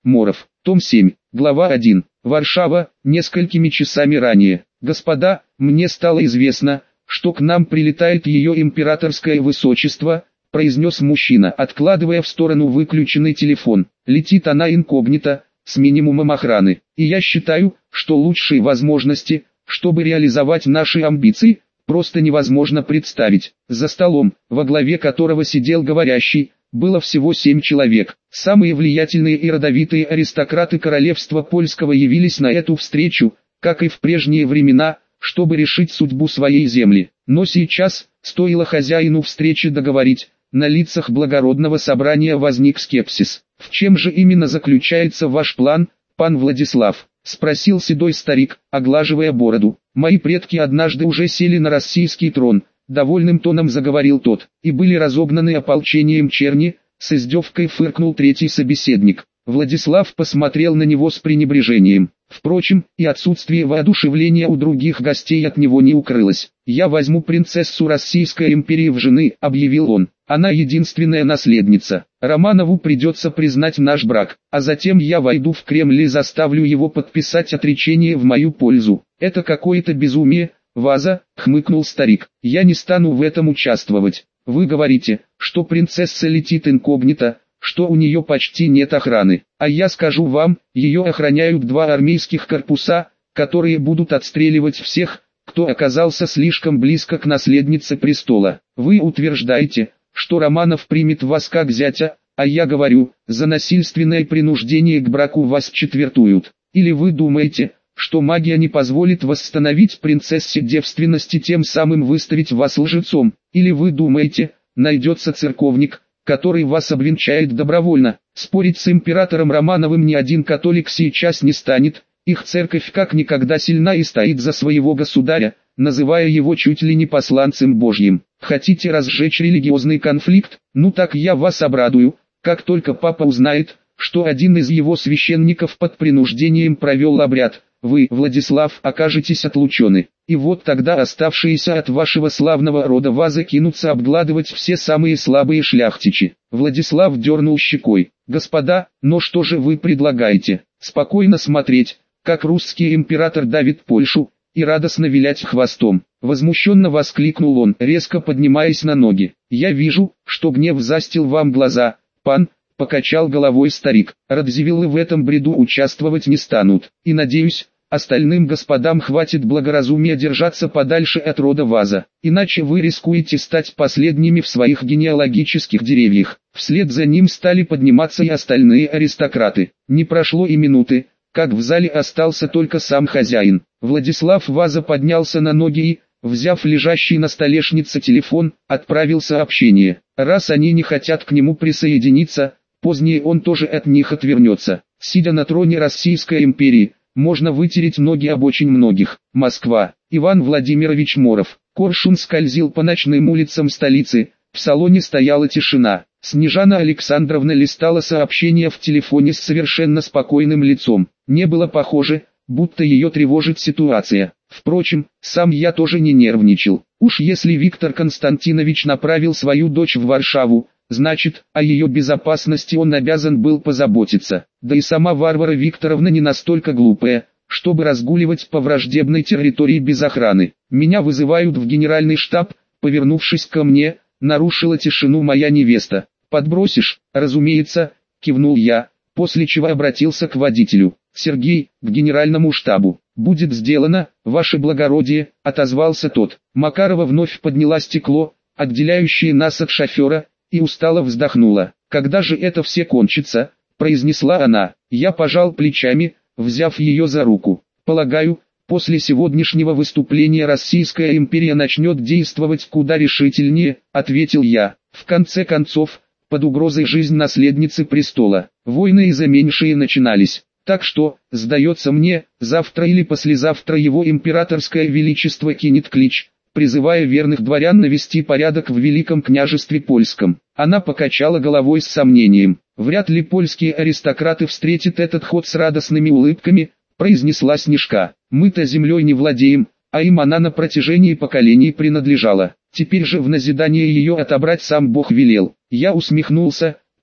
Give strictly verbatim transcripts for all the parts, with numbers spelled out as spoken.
Моров. Том семь. Глава один. Варшава. Несколькими часами ранее. Господа, мне стало известно, что к нам прилетает ее императорское высочество, произнес мужчина, откладывая в сторону выключенный телефон. Летит она инкогнито, с минимумом охраны. И я считаю, что лучшие возможности, чтобы реализовать наши амбиции, просто невозможно представить. За столом, во главе которого сидел говорящий, было всего семь человек. Самые влиятельные и родовитые аристократы королевства польского явились на эту встречу, как и в прежние времена, чтобы решить судьбу своей земли. Но сейчас, стоило хозяину встречи договорить, на лицах благородного собрания возник скепсис. «В чем же именно заключается ваш план, пан Владислав?» — спросил седой старик, оглаживая бороду. «Мои предки однажды уже сели на российский трон», — довольным тоном заговорил тот, — «и были разогнаны ополчением черни», — с издевкой фыркнул третий собеседник. Владислав посмотрел на него с пренебрежением. Впрочем, и отсутствие воодушевления у других гостей от него не укрылось. «Я возьму принцессу Российской империи в жены», — объявил он. «Она единственная наследница. Романову придется признать наш брак, а затем я войду в Кремль и заставлю его подписать отречение в мою пользу. Это какое-то безумие, Ваза», — хмыкнул старик. «Я не стану в этом участвовать. Вы говорите, что принцесса летит инкогнито, что у нее почти нет охраны. А я скажу вам, ее охраняют два армейских корпуса, которые будут отстреливать всех, кто оказался слишком близко к наследнице престола. Вы утверждаете, что Романов примет вас как зятя, а я говорю, за насильственное принуждение к браку вас четвертуют. Или вы думаете, что магия не позволит восстановить принцессе девственность и тем самым выставить вас лжецом? Или вы думаете, найдется церковник, который вас обвенчает добровольно? Спорить с императором Романовым ни один католик сейчас не станет, их церковь как никогда сильна и стоит за своего государя, называя его чуть ли не посланцем Божьим. Хотите разжечь религиозный конфликт? Ну так я вас обрадую, как только папа узнает, что один из его священников под принуждением провел обряд, вы, Владислав, окажетесь отлучены. И вот тогда оставшиеся от вашего славного рода Вазы кинутся обгладывать все самые слабые шляхтичи. Владислав дернул щекой. Господа, но что же вы предлагаете? Спокойно смотреть, как русский император давит Польшу, и радостно вилять хвостом. Возмущенно воскликнул он, резко поднимаясь на ноги. Я вижу, что гнев застил вам глаза, пан, покачал головой старик. Радзивиллы в этом бреду участвовать не станут, и надеюсь, остальным господам хватит благоразумия держаться подальше от рода Ваза, иначе вы рискуете стать последними в своих генеалогических деревьях. Вслед за ним стали подниматься и остальные аристократы. Не прошло и минуты, как в зале остался только сам хозяин. Владислав Ваза поднялся на ноги и, взяв лежащий на столешнице телефон, отправил сообщение. Раз они не хотят к нему присоединиться, позднее он тоже от них отвернется. Сидя на троне Российской империи, можно вытереть ноги об очень многих. Москва. Иван Владимирович Моров. Коршун скользил по ночным улицам столицы, в салоне стояла тишина. Снежана Александровна листала сообщения в телефоне с совершенно спокойным лицом. Не было похоже, будто ее тревожит ситуация. Впрочем, сам я тоже не нервничал. Уж если Виктор Константинович направил свою дочь в Варшаву, значит, о ее безопасности он обязан был позаботиться. Да и сама Варвара Викторовна не настолько глупая, чтобы разгуливать по враждебной территории без охраны. Меня вызывают в генеральный штаб, повернувшись ко мне, нарушила тишину моя невеста. «Подбросишь?» «Разумеется», кивнул я, после чего обратился к водителю. «Сергей, к генеральному штабу». «Будет сделано, ваше благородие», отозвался тот. Макарова вновь подняла стекло, отделяющее нас от шофера, и устало вздохнула. «Когда же это все кончится?» произнесла она. Я пожал плечами, взяв ее за руку. «Полагаю, после сегодняшнего выступления Российская империя начнет действовать куда решительнее», ответил я. «В конце концов, под угрозой жизнь наследницы престола. Войны и за меньшие начинались. Так что, сдается мне, завтра или послезавтра его императорское величество кинет клич, призывая верных дворян навести порядок в Великом княжестве Польском». Она покачала головой с сомнением. «Вряд ли польские аристократы встретят этот ход с радостными улыбками», произнесла Снежка. «Мы-то землей не владеем, а им она на протяжении поколений принадлежала. Теперь же в назидание ее отобрать сам Бог велел». Я усмехнулся,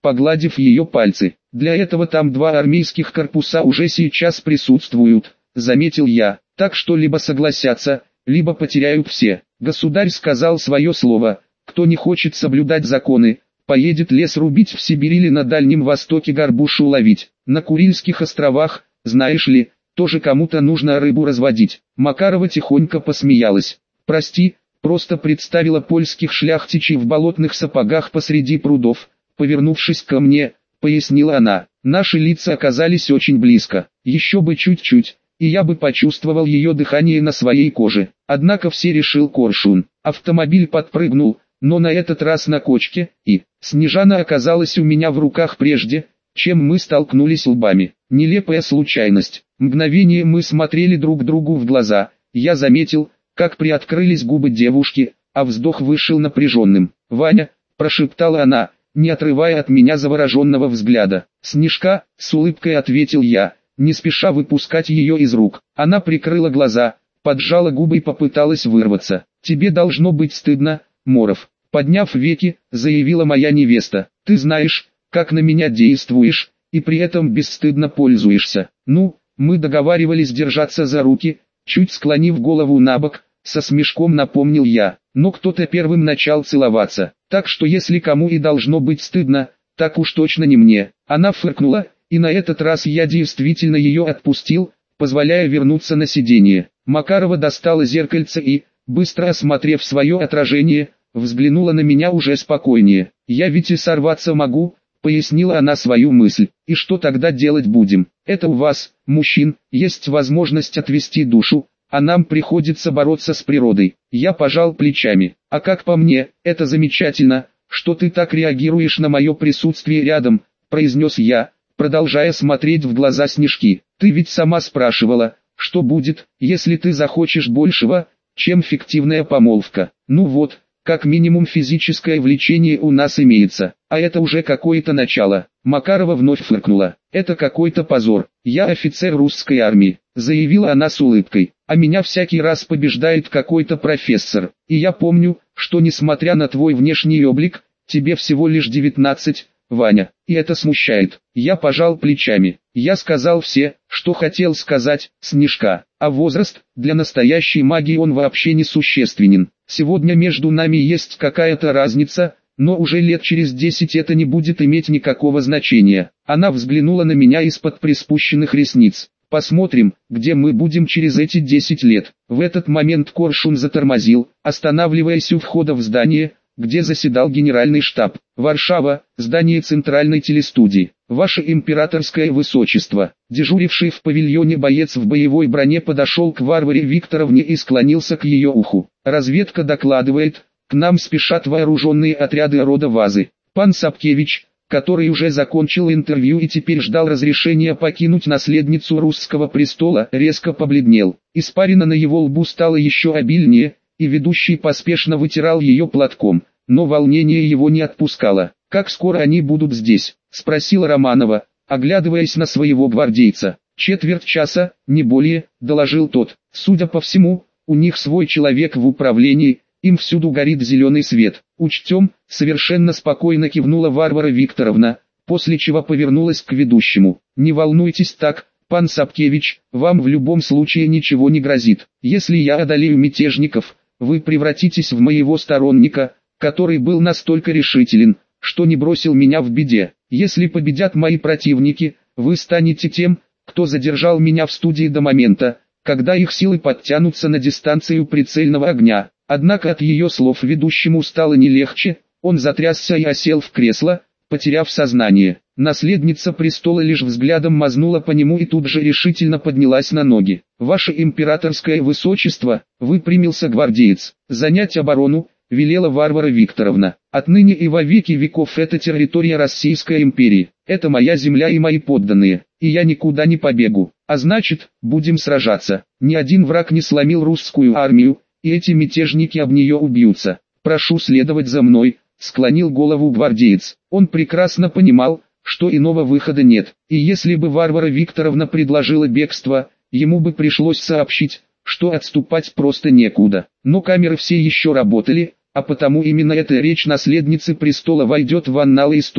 погладив ее пальцы. «Для этого там два армейских корпуса уже сейчас присутствуют», — заметил я. «Так что либо согласятся, либо потеряют все. Государь сказал свое слово, кто не хочет соблюдать законы, поедет лес рубить в Сибирь или на Дальнем Востоке горбушу ловить. На Курильских островах, знаешь ли, тоже кому-то нужно рыбу разводить». Макарова тихонько посмеялась. «Прости, просто представила польских шляхтичей в болотных сапогах посреди прудов», повернувшись ко мне, пояснила она. Наши лица оказались очень близко, еще бы чуть-чуть, и я бы почувствовал ее дыхание на своей коже. Однако все решил Коршун. Автомобиль подпрыгнул, но на этот раз на кочке, и Снежана оказалась у меня в руках прежде, чем мы столкнулись лбами. Нелепая случайность. Мгновение мы смотрели друг другу в глаза. Я заметил, как приоткрылись губы девушки, а вздох вышел напряженным. «Ваня», — прошептала она, не отрывая от меня завороженного взгляда. «Снежка», — с улыбкой ответил я, не спеша выпускать ее из рук. Она прикрыла глаза, поджала губы и попыталась вырваться. «Тебе должно быть стыдно, Моров», — подняв веки, заявила моя невеста. «Ты знаешь, как на меня действуешь, и при этом бесстыдно пользуешься. Ну, мы договаривались держаться за руки», чуть склонив голову набок, со смешком напомнил я. Но кто-то первым начал целоваться, так что если кому и должно быть стыдно, так уж точно не мне. Она фыркнула, и на этот раз я действительно ее отпустил, позволяя вернуться на сиденье. Макарова достала зеркальце и, быстро осмотрев свое отражение, взглянула на меня уже спокойнее. «Я ведь и сорваться могу», — пояснила она свою мысль. «И что тогда делать будем? Это у вас, мужчин, есть возможность отвести душу, а нам приходится бороться с природой». Я пожал плечами. «А как по мне, это замечательно, что ты так реагируешь на мое присутствие рядом», — произнес я, продолжая смотреть в глаза Снежки. «Ты ведь сама спрашивала, что будет, если ты захочешь большего, чем фиктивная помолвка. Ну вот, как минимум физическое влечение у нас имеется, а это уже какое-то начало». Макарова вновь фыркнула. «Это какой-то позор. Я офицер русской армии», — заявила она с улыбкой. «А меня всякий раз побеждает какой-то профессор. И я помню, что несмотря на твой внешний облик, тебе всего лишь девятнадцать, Ваня, и это смущает». Я пожал плечами. Я сказал все, что хотел сказать, Снежка. А возраст, для настоящей магии он вообще не существенен. Сегодня между нами есть какая-то разница, но уже лет через десять это не будет иметь никакого значения. Она взглянула на меня из-под приспущенных ресниц. «Посмотрим, где мы будем через эти десять лет». В этот момент Коршун затормозил, останавливаясь у входа в здание, где заседал генеральный штаб. «Варшава, здание центральной телестудии. Ваше императорское высочество». Дежуривший в павильоне боец в боевой броне подошел к Варваре Викторовне и склонился к ее уху. «Разведка докладывает, к нам спешат вооруженные отряды рода Вазы. Пан Сапкевич, который уже закончил интервью и теперь ждал разрешения покинуть наследницу русского престола, резко побледнел. Испарина на его лбу стала еще обильнее, и ведущий поспешно вытирал ее платком, но волнение его не отпускало. «Как скоро они будут здесь?» — спросила Романова, оглядываясь на своего гвардейца. «Четверть часа, не более», — доложил тот. «Судя по всему, у них свой человек в управлении, им всюду горит зеленый свет. Учтем», — совершенно спокойно кивнула Варвара Викторовна, после чего повернулась к ведущему. «Не волнуйтесь так, пан Сапкевич, вам в любом случае ничего не грозит. Если я одолею мятежников, вы превратитесь в моего сторонника, который был настолько решителен, что не бросил меня в беде. Если победят мои противники, вы станете тем, кто задержал меня в студии до момента, когда их силы подтянутся на дистанцию прицельного огня». Однако от ее слов ведущему стало не легче, он затрясся и осел в кресло, потеряв сознание. Наследница престола лишь взглядом мазнула по нему и тут же решительно поднялась на ноги. «Ваше императорское высочество», — выпрямился гвардеец, — «занять оборону», — велела Варвара Викторовна. «Отныне и во веки веков это территория Российской империи, это моя земля и мои подданные, и я никуда не побегу, а значит, будем сражаться. Ни один враг не сломил русскую армию, и эти мятежники об нее убьются. Прошу следовать за мной», — склонил голову гвардеец. Он прекрасно понимал, что иного выхода нет, и если бы Варвара Викторовна предложила бегство, ему бы пришлось сообщить, что отступать просто некуда. Но камеры все еще работали, а потому именно эта речь наследницы престола войдет в анналы истории.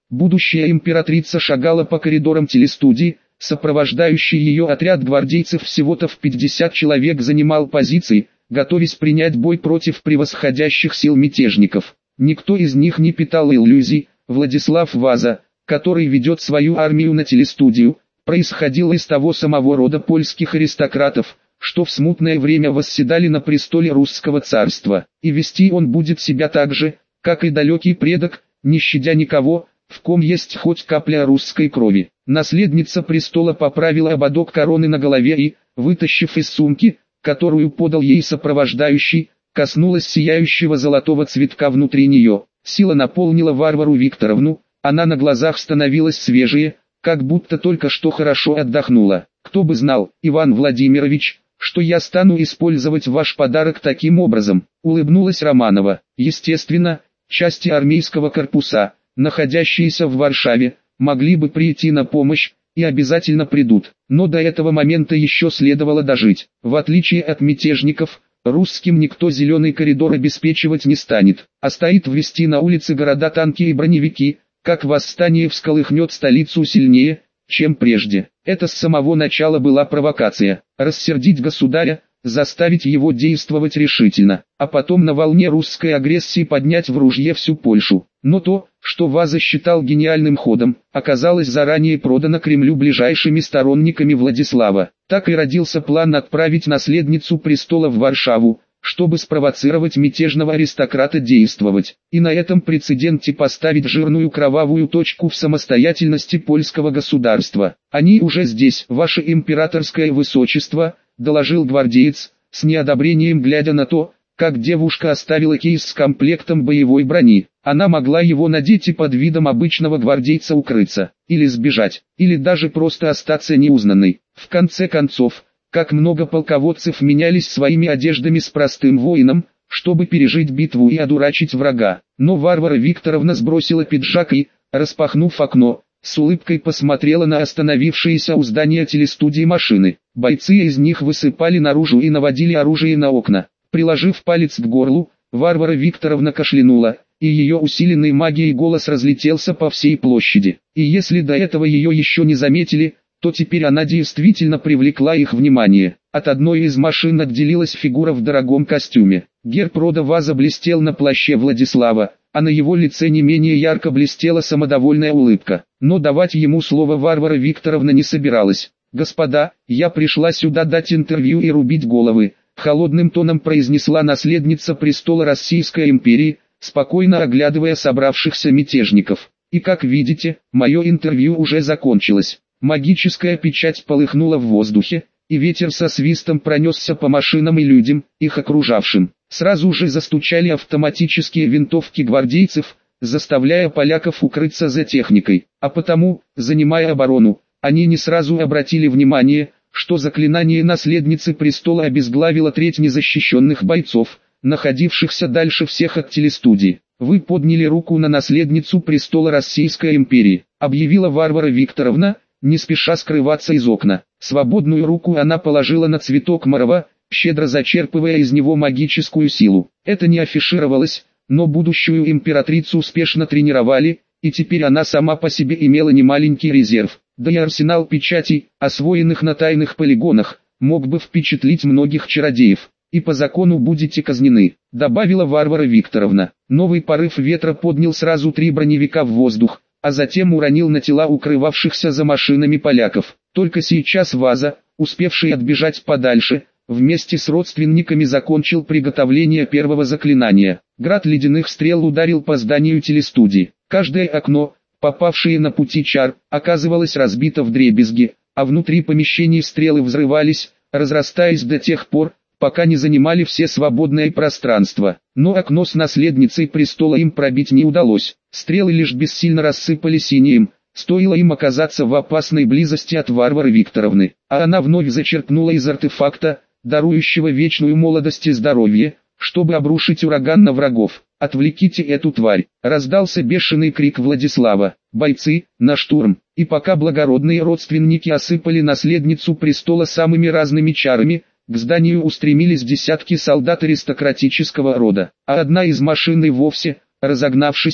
Будущая императрица шагала по коридорам телестудии, сопровождающий ее отряд гвардейцев всего-то в пятьдесят человек занимал позиции, готовясь принять бой против превосходящих сил мятежников. Никто из них не питал иллюзий. Владислав Ваза, который ведет свою армию на телестудию, происходил из того самого рода польских аристократов, что в смутное время восседали на престоле русского царства, и вести он будет себя так же, как и далекий предок, не щадя никого, в ком есть хоть капля русской крови. Наследница престола поправила ободок короны на голове и, вытащив из сумки, которую подал ей сопровождающий, коснулась сияющего золотого цветка внутри нее. Сила наполнила Варвару Викторовну, она на глазах становилась свежее, как будто только что хорошо отдохнула. «Кто бы знал, Иван Владимирович, что я стану использовать ваш подарок таким образом», — улыбнулась Романова. Естественно, части армейского корпуса, находящиеся в Варшаве, могли бы прийти на помощь, и обязательно придут, но до этого момента еще следовало дожить. В отличие от мятежников, русским никто зеленый коридор обеспечивать не станет, а стоит ввести на улицы города танки и броневики, как восстание всколыхнет столицу сильнее, чем прежде. Это с самого начала была провокация, рассердить государя, заставить его действовать решительно, а потом на волне русской агрессии поднять в ружье всю Польшу. Но то, что Ваза считал гениальным ходом, оказалось заранее продано Кремлю ближайшими сторонниками Владислава. Так и родился план отправить наследницу престола в Варшаву, чтобы спровоцировать мятежного аристократа действовать, и на этом прецеденте поставить жирную кровавую точку в самостоятельности польского государства. «Они уже здесь, ваше императорское высочество», — доложил гвардеец, с неодобрением глядя на то, как девушка оставила кейс с комплектом боевой брони. Она могла его надеть и под видом обычного гвардейца укрыться, или сбежать, или даже просто остаться неузнанной. В конце концов, как много полководцев менялись своими одеждами с простым воином, чтобы пережить битву и одурачить врага. Но Варвара Викторовна сбросила пиджак и, распахнув окно, с улыбкой посмотрела на остановившиеся у здания телестудии машины. Бойцы из них высыпали наружу и наводили оружие на окна. Приложив палец к горлу, Варвара Викторовна кашлянула, и ее усиленный магией голос разлетелся по всей площади. И если до этого ее еще не заметили, то теперь она действительно привлекла их внимание. От одной из машин отделилась фигура в дорогом костюме. Герб рода Ваза блестел на плаще Владислава, а на его лице не менее ярко блестела самодовольная улыбка. Но давать ему слово Варвара Викторовна не собиралась. «Господа, я пришла сюда дать интервью и рубить головы», — холодным тоном произнесла наследница престола Российской империи, спокойно оглядывая собравшихся мятежников. «И как видите, мое интервью уже закончилось». Магическая печать полыхнула в воздухе, и ветер со свистом пронесся по машинам и людям, их окружавшим. Сразу же застучали автоматические винтовки гвардейцев, заставляя поляков укрыться за техникой. А потому, занимая оборону, они не сразу обратили внимание, что заклинание наследницы престола обезглавило треть незащищенных бойцов, находившихся дальше всех от телестудии. «Вы подняли руку на наследницу престола Российской империи», — объявила Варвара Викторовна, не спеша скрываться из окна. Свободную руку она положила на цветок морва, щедро зачерпывая из него магическую силу. Это не афишировалось, но будущую императрицу успешно тренировали, и теперь она сама по себе имела немаленький резерв. Да и арсенал печатей, освоенных на тайных полигонах, мог бы впечатлить многих чародеев. «И по закону будете казнены», — добавила Варвара Викторовна. Новый порыв ветра поднял сразу три броневика в воздух, а затем уронил на тела укрывавшихся за машинами поляков. Только сейчас Ваза, успевший отбежать подальше, вместе с родственниками закончил приготовление первого заклинания. Град ледяных стрел ударил по зданию телестудии. Каждое окно, попавшее на пути чар, оказывалось разбито вдребезги, а внутри помещений стрелы взрывались, разрастаясь до тех пор, пока не занимали все свободное пространство. Но окно с наследницей престола им пробить не удалось. Стрелы лишь бессильно рассыпались синим, стоило им оказаться в опасной близости от Варвары Викторовны. А она вновь зачерпнула из артефакта, дарующего вечную молодость и здоровье, чтобы обрушить ураган на врагов. «Отвлеките эту тварь!» — раздался бешеный крик Владислава. «Бойцы, на штурм!» И пока благородные родственники осыпали наследницу престола самыми разными чарами, к зданию устремились десятки солдат аристократического рода, а одна из машин и вовсе, разогнавшись,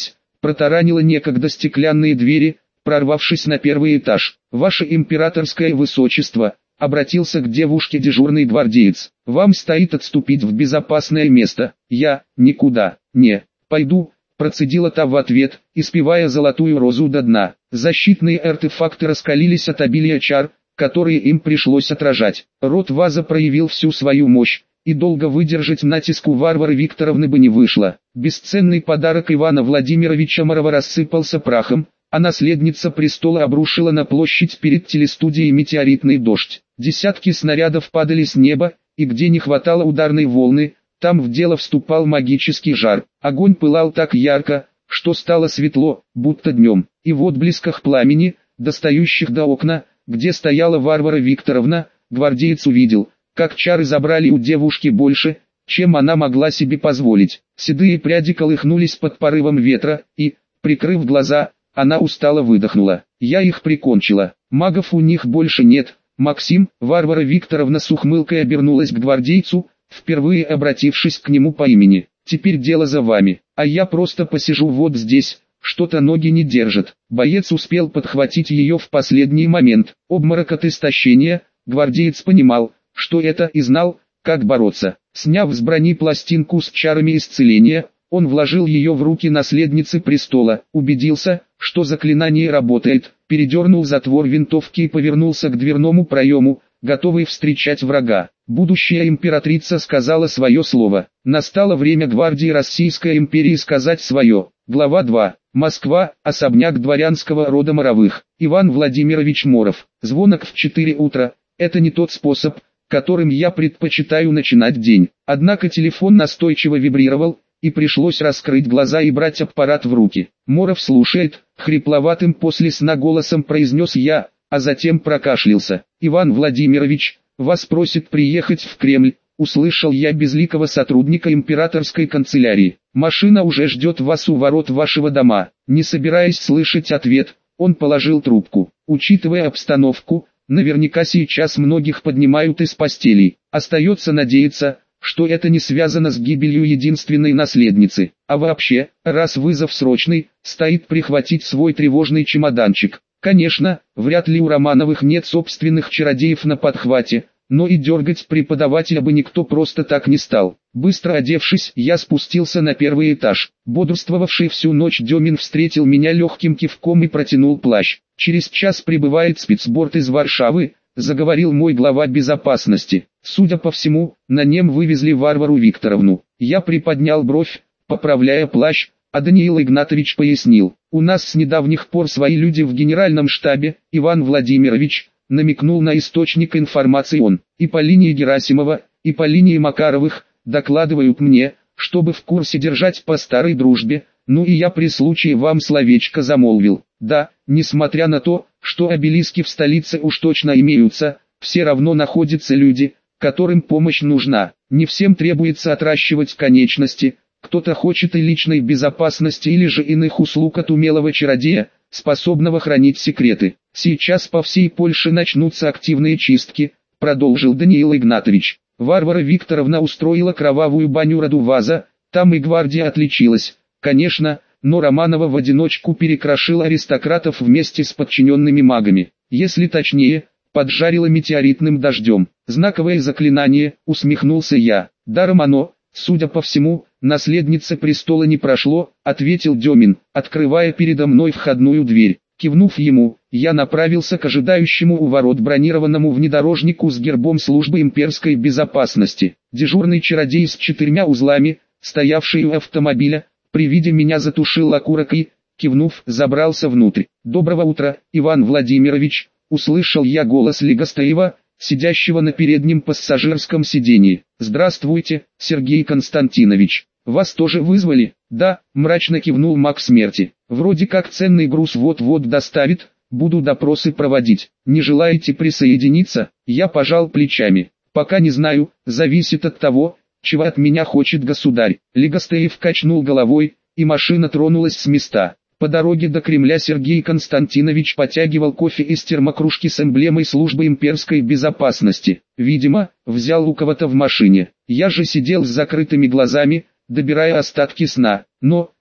протаранила некогда стеклянные двери, прорвавшись на первый этаж. «Ваше императорское высочество», — обратился к девушке дежурный гвардеец, — «вам стоит отступить в безопасное место». «Я никуда не пойду», — процедила та в ответ, испевая золотую розу до дна. Защитные артефакты раскалились от обилия чар, которые им пришлось отражать. Род Ваза проявил всю свою мощь, и долго выдержать натиск у Варвары Викторовны бы не вышло. Бесценный подарок Ивана Владимировича Морова рассыпался прахом, а наследница престола обрушила на площадь перед телестудией метеоритный дождь. Десятки снарядов падали с неба, и где не хватало ударной волны, там в дело вступал магический жар. Огонь пылал так ярко, что стало светло, будто днем, и в отблесках пламени, достающих до окна, где стояла Варвара Викторовна, гвардеец увидел, как чары забрали у девушки больше, чем она могла себе позволить. Седые пряди колыхнулись под порывом ветра, и, прикрыв глаза, она устало выдохнула. «Я их прикончила. Магов у них больше нет. Максим», Варвара Викторовна с ухмылкой обернулась к гвардейцу, впервые обратившись к нему по имени. «Теперь дело за вами, а я просто посижу вот здесь, что-то ноги не держат». Боец успел подхватить ее в последний момент. Обморок от истощения, гвардеец понимал, что это, и знал, как бороться. Сняв с брони пластинку с чарами исцеления, он вложил ее в руки наследницы престола, убедился, что заклинание работает, передернул затвор винтовки и повернулся к дверному проему, готовый встречать врага. Будущая императрица сказала свое слово. Настало время гвардии Российской империи сказать свое. Глава два. Москва, особняк дворянского рода Моровых. Иван Владимирович Моров. Звонок в четыре утра. Это не тот способ, которым я предпочитаю начинать день. Однако телефон настойчиво вибрировал, и пришлось раскрыть глаза и брать аппарат в руки. «Моров слушает», — хрипловатым после сна голосом произнес я, а затем прокашлялся. «Иван Владимирович, вас просит приехать в Кремль», — услышал я безликого сотрудника императорской канцелярии. «Машина уже ждет вас у ворот вашего дома». Не собираясь слышать ответ, он положил трубку. Учитывая обстановку, наверняка сейчас многих поднимают из постелей. Остается надеяться, что это не связано с гибелью единственной наследницы. А вообще, раз вызов срочный, стоит прихватить свой тревожный чемоданчик. Конечно, вряд ли у Романовых нет собственных чародеев на подхвате, но и дергать преподавателя бы никто просто так не стал. Быстро одевшись, я спустился на первый этаж. Бодрствовавший всю ночь Демин встретил меня легким кивком и протянул плащ. «Через час прибывает спецборд из Варшавы», — заговорил мой глава безопасности. Судя по всему, на нем вывезли Варвару Викторовну. Я приподнял бровь, поправляя плащ, а Даниил Игнатович пояснил: «У нас с недавних пор свои люди в генеральном штабе, Иван Владимирович», намекнул на источник информации он, «и по линии Герасимова, и по линии Макаровых, докладывают мне, чтобы в курсе держать по старой дружбе, ну и я при случае вам словечко замолвил. Да, несмотря на то, что обелиски в столице уж точно имеются, все равно находятся люди, которым помощь нужна. Не всем требуется отращивать конечности, кто-то хочет и личной безопасности или же иных услуг от умелого чародея, способного хранить секреты. Сейчас по всей Польше начнутся активные чистки», — продолжил Даниил Игнатович. «Варвара Викторовна устроила кровавую баню роду Ваза, там и гвардия отличилась, конечно, но Романова в одиночку перекрошила аристократов вместе с подчиненными магами. Если точнее, поджарила метеоритным дождем. Знаковое заклинание», — усмехнулся я. «Даром оно, судя по всему, наследница престола не прошло», — ответил Демин, открывая передо мной входную дверь. Кивнув ему, я направился к ожидающему у ворот бронированному внедорожнику с гербом службы имперской безопасности. Дежурный чародей с четырьмя узлами, стоявший у автомобиля, при виде меня затушил окурок и, кивнув, забрался внутрь. «Доброго утра, Иван Владимирович», — услышал я голос Легостаева, сидящего на переднем пассажирском сиденье. «Здравствуйте, Сергей Константинович. Вас тоже вызвали?» «Да», — мрачно кивнул маг смерти. «Вроде как ценный груз вот-вот доставит, буду допросы проводить. Не желаете присоединиться?» Я пожал плечами. «Пока не знаю, зависит от того, чего от меня хочет государь». Легостаев качнул головой, и машина тронулась с места. По дороге до Кремля Сергей Константинович потягивал кофе из термокружки с эмблемой службы имперской безопасности. Видимо, взял у кого-то в машине. Я же сидел с закрытыми глазами, добирая остатки сна. Но,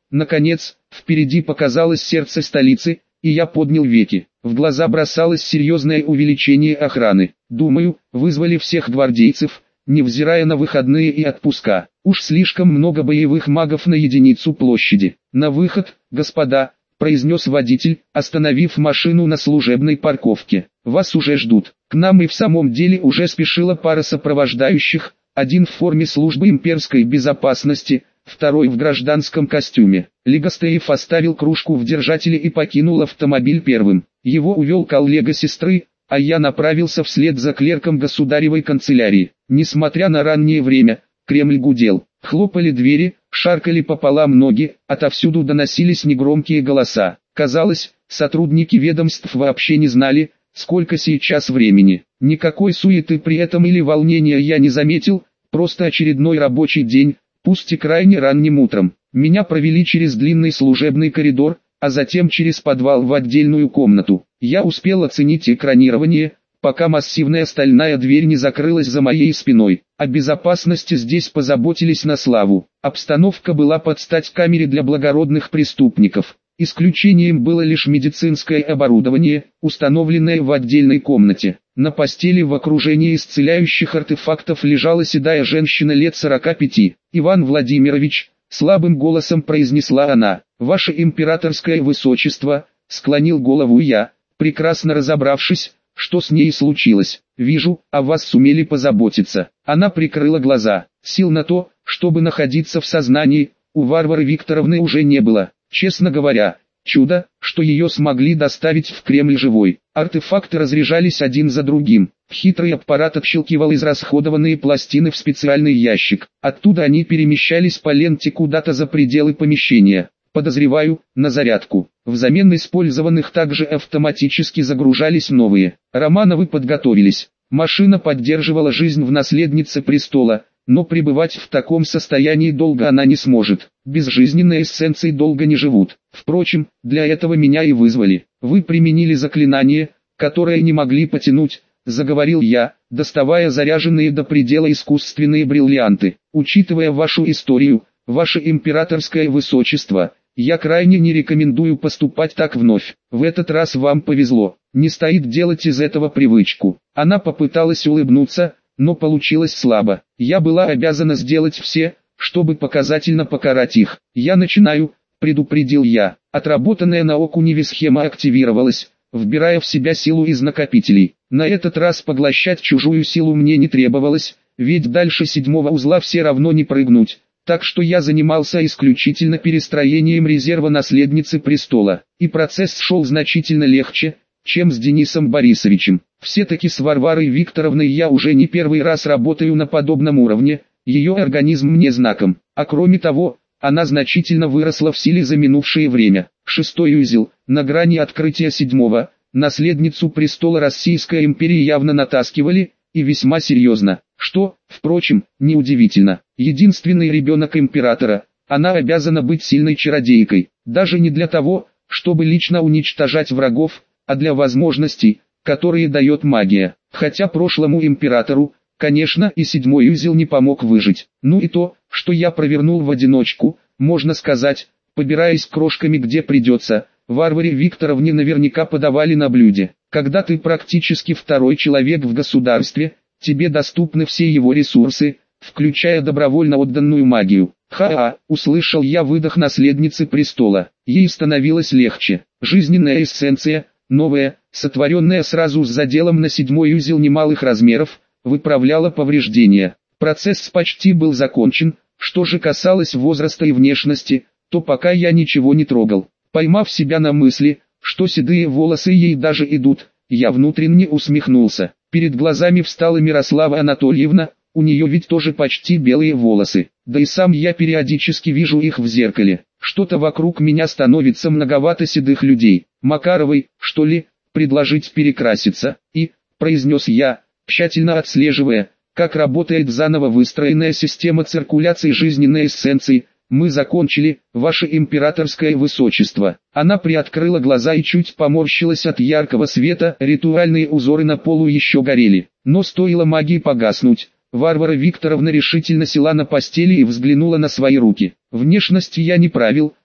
Наконец, впереди показалось сердце столицы, и я поднял веки. В глаза бросалось серьезное увеличение охраны. Думаю, вызвали всех гвардейцев, невзирая на выходные и отпуска. Уж слишком много боевых магов на единицу площади. «На выход, господа», — произнес водитель, остановив машину на служебной парковке. «Вас уже ждут». К нам и в самом деле уже спешила пара сопровождающих, один в форме службы имперской безопасности, второй в гражданском костюме. Легостеев оставил кружку в держателе и покинул автомобиль первым. Его увел коллега сестры, а я направился вслед за клерком государевой канцелярии. Несмотря на раннее время, Кремль гудел. Хлопали двери, шаркали пополам ноги, отовсюду доносились негромкие голоса. Казалось, сотрудники ведомств вообще не знали, сколько сейчас времени. Никакой суеты при этом или волнения я не заметил, просто очередной рабочий день, пусть и крайне ранним утром. Меня провели через длинный служебный коридор, а затем через подвал в отдельную комнату. Я успел оценить экранирование, пока массивная стальная дверь не закрылась за моей спиной. О безопасности здесь позаботились на славу. Обстановка была под стать камере для благородных преступников. Исключением было лишь медицинское оборудование, установленное в отдельной комнате. На постели в окружении исцеляющих артефактов лежала седая женщина лет сорока пяти. «Иван Владимирович», — слабым голосом произнесла она, — «Ваше императорское высочество», — склонил голову я, прекрасно разобравшись, что с ней случилось. «Вижу, о вас сумели позаботиться». Она прикрыла глаза. Сил на то, чтобы находиться в сознании, у Варвары Викторовны уже не было. Честно говоря, чудо, что ее смогли доставить в Кремль живой. Артефакты разряжались один за другим. Хитрый аппарат отщелкивал израсходованные пластины в специальный ящик. Оттуда они перемещались по ленте куда-то за пределы помещения. Подозреваю, на зарядку. Взамен использованных также автоматически загружались новые. Романовы подготовились. Машина поддерживала жизнь в наследнице престола, но пребывать в таком состоянии долго она не сможет. Безжизненные эссенции долго не живут. Впрочем, для этого меня и вызвали. Вы применили заклинание, которое не могли потянуть, заговорил я, доставая заряженные до предела искусственные бриллианты. Учитывая вашу историю, ваше императорское высочество, я крайне не рекомендую поступать так вновь. В этот раз вам повезло. Не стоит делать из этого привычку. Она попыталась улыбнуться, но получилось слабо. Я была обязана сделать все, чтобы показательно покарать их. «Я начинаю», — предупредил я. Отработанная на Окуневе схема активировалась, вбирая в себя силу из накопителей. На этот раз поглощать чужую силу мне не требовалось, ведь дальше седьмого узла все равно не прыгнуть. Так что я занимался исключительно перестроением резерва наследницы престола. И процесс шел значительно легче, чем с Денисом Борисовичем. Все-таки с Варварой Викторовной я уже не первый раз работаю на подобном уровне, ее организм мне знаком. А кроме того, она значительно выросла в силе за минувшее время. Шестой узел, на грани открытия седьмого, наследницу престола Российской империи явно натаскивали, и весьма серьезно. Что, впрочем, неудивительно. Единственный ребенок императора, она обязана быть сильной чародейкой. Даже не для того, чтобы лично уничтожать врагов, а для возможностей, которые дает магия. Хотя прошлому императору, конечно, и седьмой узел не помог выжить. Ну и то, что я провернул в одиночку, можно сказать, побираясь крошками где придется, Варваре Викторовне наверняка подавали на блюде. Когда ты практически второй человек в государстве, тебе доступны все его ресурсы, включая добровольно отданную магию. Ха-ха, услышал я выдох наследницы престола. Ей становилось легче. Жизненная эссенция, новая, сотворенная сразу с заделом на седьмой узел немалых размеров, выправляла повреждения. Процесс почти был закончен. Что же касалось возраста и внешности, то пока я ничего не трогал. Поймав себя на мысли, что седые волосы ей даже идут, я внутренне усмехнулся. Перед глазами встала Мирослава Анатольевна, у нее ведь тоже почти белые волосы. Да и сам я периодически вижу их в зеркале. Что-то вокруг меня становится многовато седых людей. Макаровой, что ли, предложить перекраситься? И, произнес я, тщательно отслеживая, как работает заново выстроенная система циркуляции жизненной эссенции. Мы закончили, ваше императорское высочество. Она приоткрыла глаза и чуть поморщилась от яркого света, ритуальные узоры на полу еще горели. Но стоило магии погаснуть, Варвара Викторовна решительно села на постели и взглянула на свои руки. Внешность я не правил,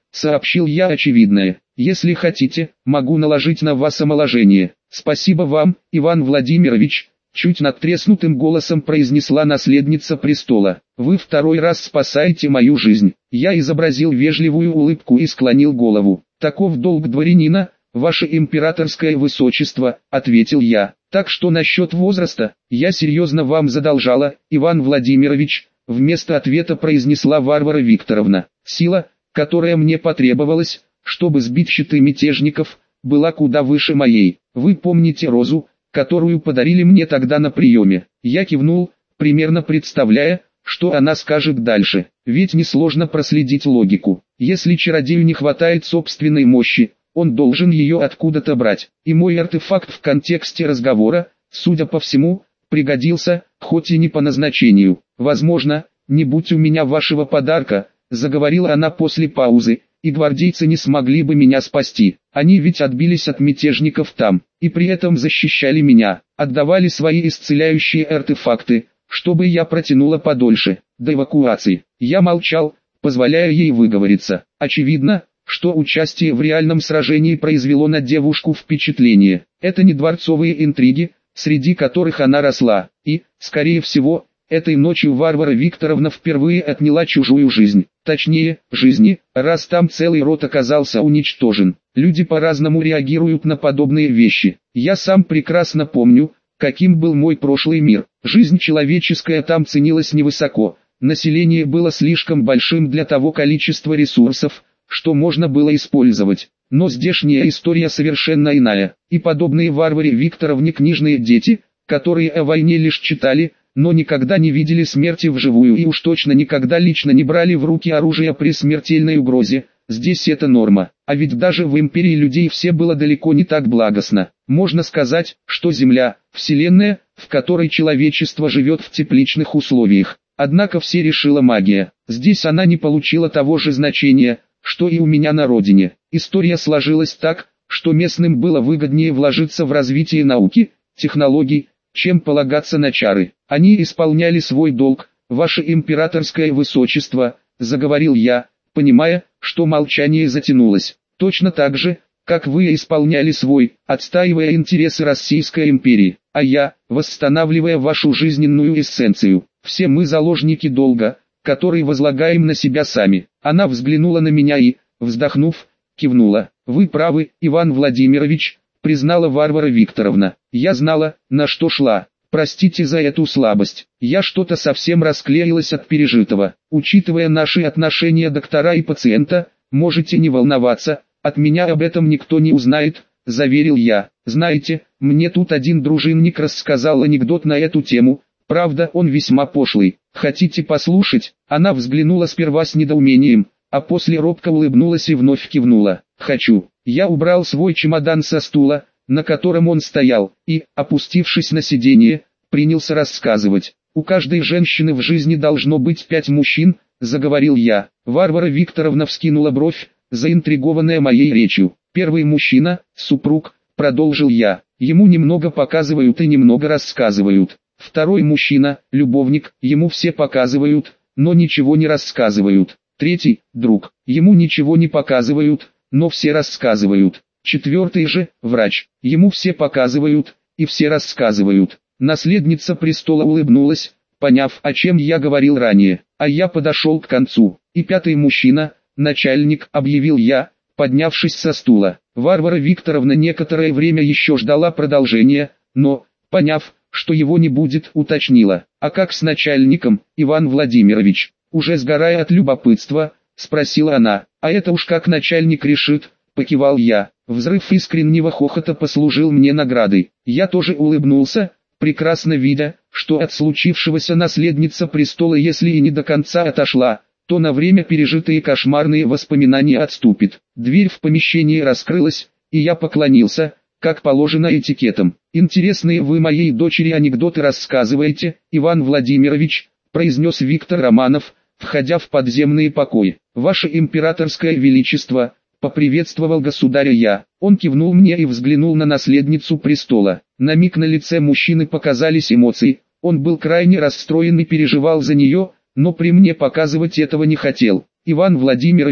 сообщил я очевидное. Если хотите, могу наложить на вас омоложение. Спасибо вам, Иван Владимирович, чуть надтреснутым голосом произнесла наследница престола. Вы второй раз спасаете мою жизнь. Я изобразил вежливую улыбку и склонил голову. Таков долг дворянина, ваше императорское высочество, ответил я. Так что насчет возраста, я серьезно вам задолжала, Иван Владимирович, вместо ответа произнесла Варвара Викторовна. Сила, которая мне потребовалась, чтобы сбить щиты мятежников, была куда выше моей. Вы помните розу, которую подарили мне тогда на приеме? Я кивнул, примерно представляя, что она скажет дальше. Ведь несложно проследить логику. Если чародею не хватает собственной мощи, он должен ее откуда-то брать. И мой артефакт в контексте разговора, судя по всему, пригодился, хоть и не по назначению. Возможно, не будь у меня вашего подарка, заговорила она после паузы, и гвардейцы не смогли бы меня спасти. Они ведь отбились от мятежников там, и при этом защищали меня, отдавали свои исцеляющие артефакты, чтобы я протянула подольше, до эвакуации. Я молчал, позволяя ей выговориться. Очевидно, что участие в реальном сражении произвело на девушку впечатление. Это не дворцовые интриги, среди которых она росла, и, скорее всего, этой ночью Варвара Викторовна впервые отняла чужую жизнь. Точнее, жизни, раз там целый род оказался уничтожен. Люди по-разному реагируют на подобные вещи. Я сам прекрасно помню, каким был мой прошлый мир. Жизнь человеческая там ценилась невысоко. Население было слишком большим для того количества ресурсов, что можно было использовать. Но здешняя история совершенно иная. И подобные Варваре Викторовне книжные дети, которые о войне лишь читали, но никогда не видели смерти вживую и уж точно никогда лично не брали в руки оружие при смертельной угрозе, здесь это норма. А ведь даже в империи людей все было далеко не так благостно. Можно сказать, что Земля – вселенная, в которой человечество живет в тепличных условиях. Однако все решила магия. Здесь она не получила того же значения, что и у меня на родине. История сложилась так, что местным было выгоднее вложиться в развитие науки, технологий, чем полагаться на чары. Они исполняли свой долг, ваше императорское высочество, заговорил я, понимая, что молчание затянулось. Точно так же, как вы исполняли свой, отстаивая интересы Российской империи, а я, восстанавливая вашу жизненную эссенцию. Все мы заложники долга, который возлагаем на себя сами. Она взглянула на меня и, вздохнув, кивнула. Вы правы, Иван Владимирович, признала Варвара Викторовна. Я знала, на что шла. Простите за эту слабость. Я что-то совсем расклеилась от пережитого. Учитывая наши отношения доктора и пациента, можете не волноваться, от меня об этом никто не узнает, заверил я. Знаете, мне тут один дружинник рассказал анекдот на эту тему, правда он весьма пошлый. Хотите послушать? Она взглянула сперва с недоумением, а после робко улыбнулась и вновь кивнула. Хочу. Я убрал свой чемодан со стула, на котором он стоял, и, опустившись на сиденье, принялся рассказывать. «У каждой женщины в жизни должно быть пять мужчин», — заговорил я. Варвара Викторовна вскинула бровь, заинтригованная моей речью. «Первый мужчина, супруг», — продолжил я. «Ему немного показывают и немного рассказывают. Второй мужчина, любовник, ему все показывают, но ничего не рассказывают. Третий, друг, ему ничего не показывают, но все рассказывают. Четвертый же, врач, ему все показывают, и все рассказывают». Наследница престола улыбнулась, поняв, о чем я говорил ранее, а я подошел к концу. И пятый мужчина, начальник, объявил я, поднявшись со стула. Варвара Викторовна некоторое время еще ждала продолжения, но, поняв, что его не будет, уточнила. «А как с начальником, Иван Владимирович?» Уже сгорая от любопытства, спросила она. «А это уж как начальник решит», — покивал я. Взрыв искреннего хохота послужил мне наградой. Я тоже улыбнулся, прекрасно видя, что от случившегося наследница престола, если и не до конца отошла, то на время пережитые кошмарные воспоминания отступит. Дверь в помещении раскрылась, и я поклонился, как положено этикетом. «Интересные вы моей дочери анекдоты рассказываете, Иван Владимирович», произнес Виктор Романов, входя в подземные покои. «Ваше императорское величество», поприветствовал государя я. Он кивнул мне и взглянул на наследницу престола. На миг на лице мужчины показались эмоции. Он был крайне расстроен и переживал за нее, но при мне показывать этого не хотел. «Иван Владимирович,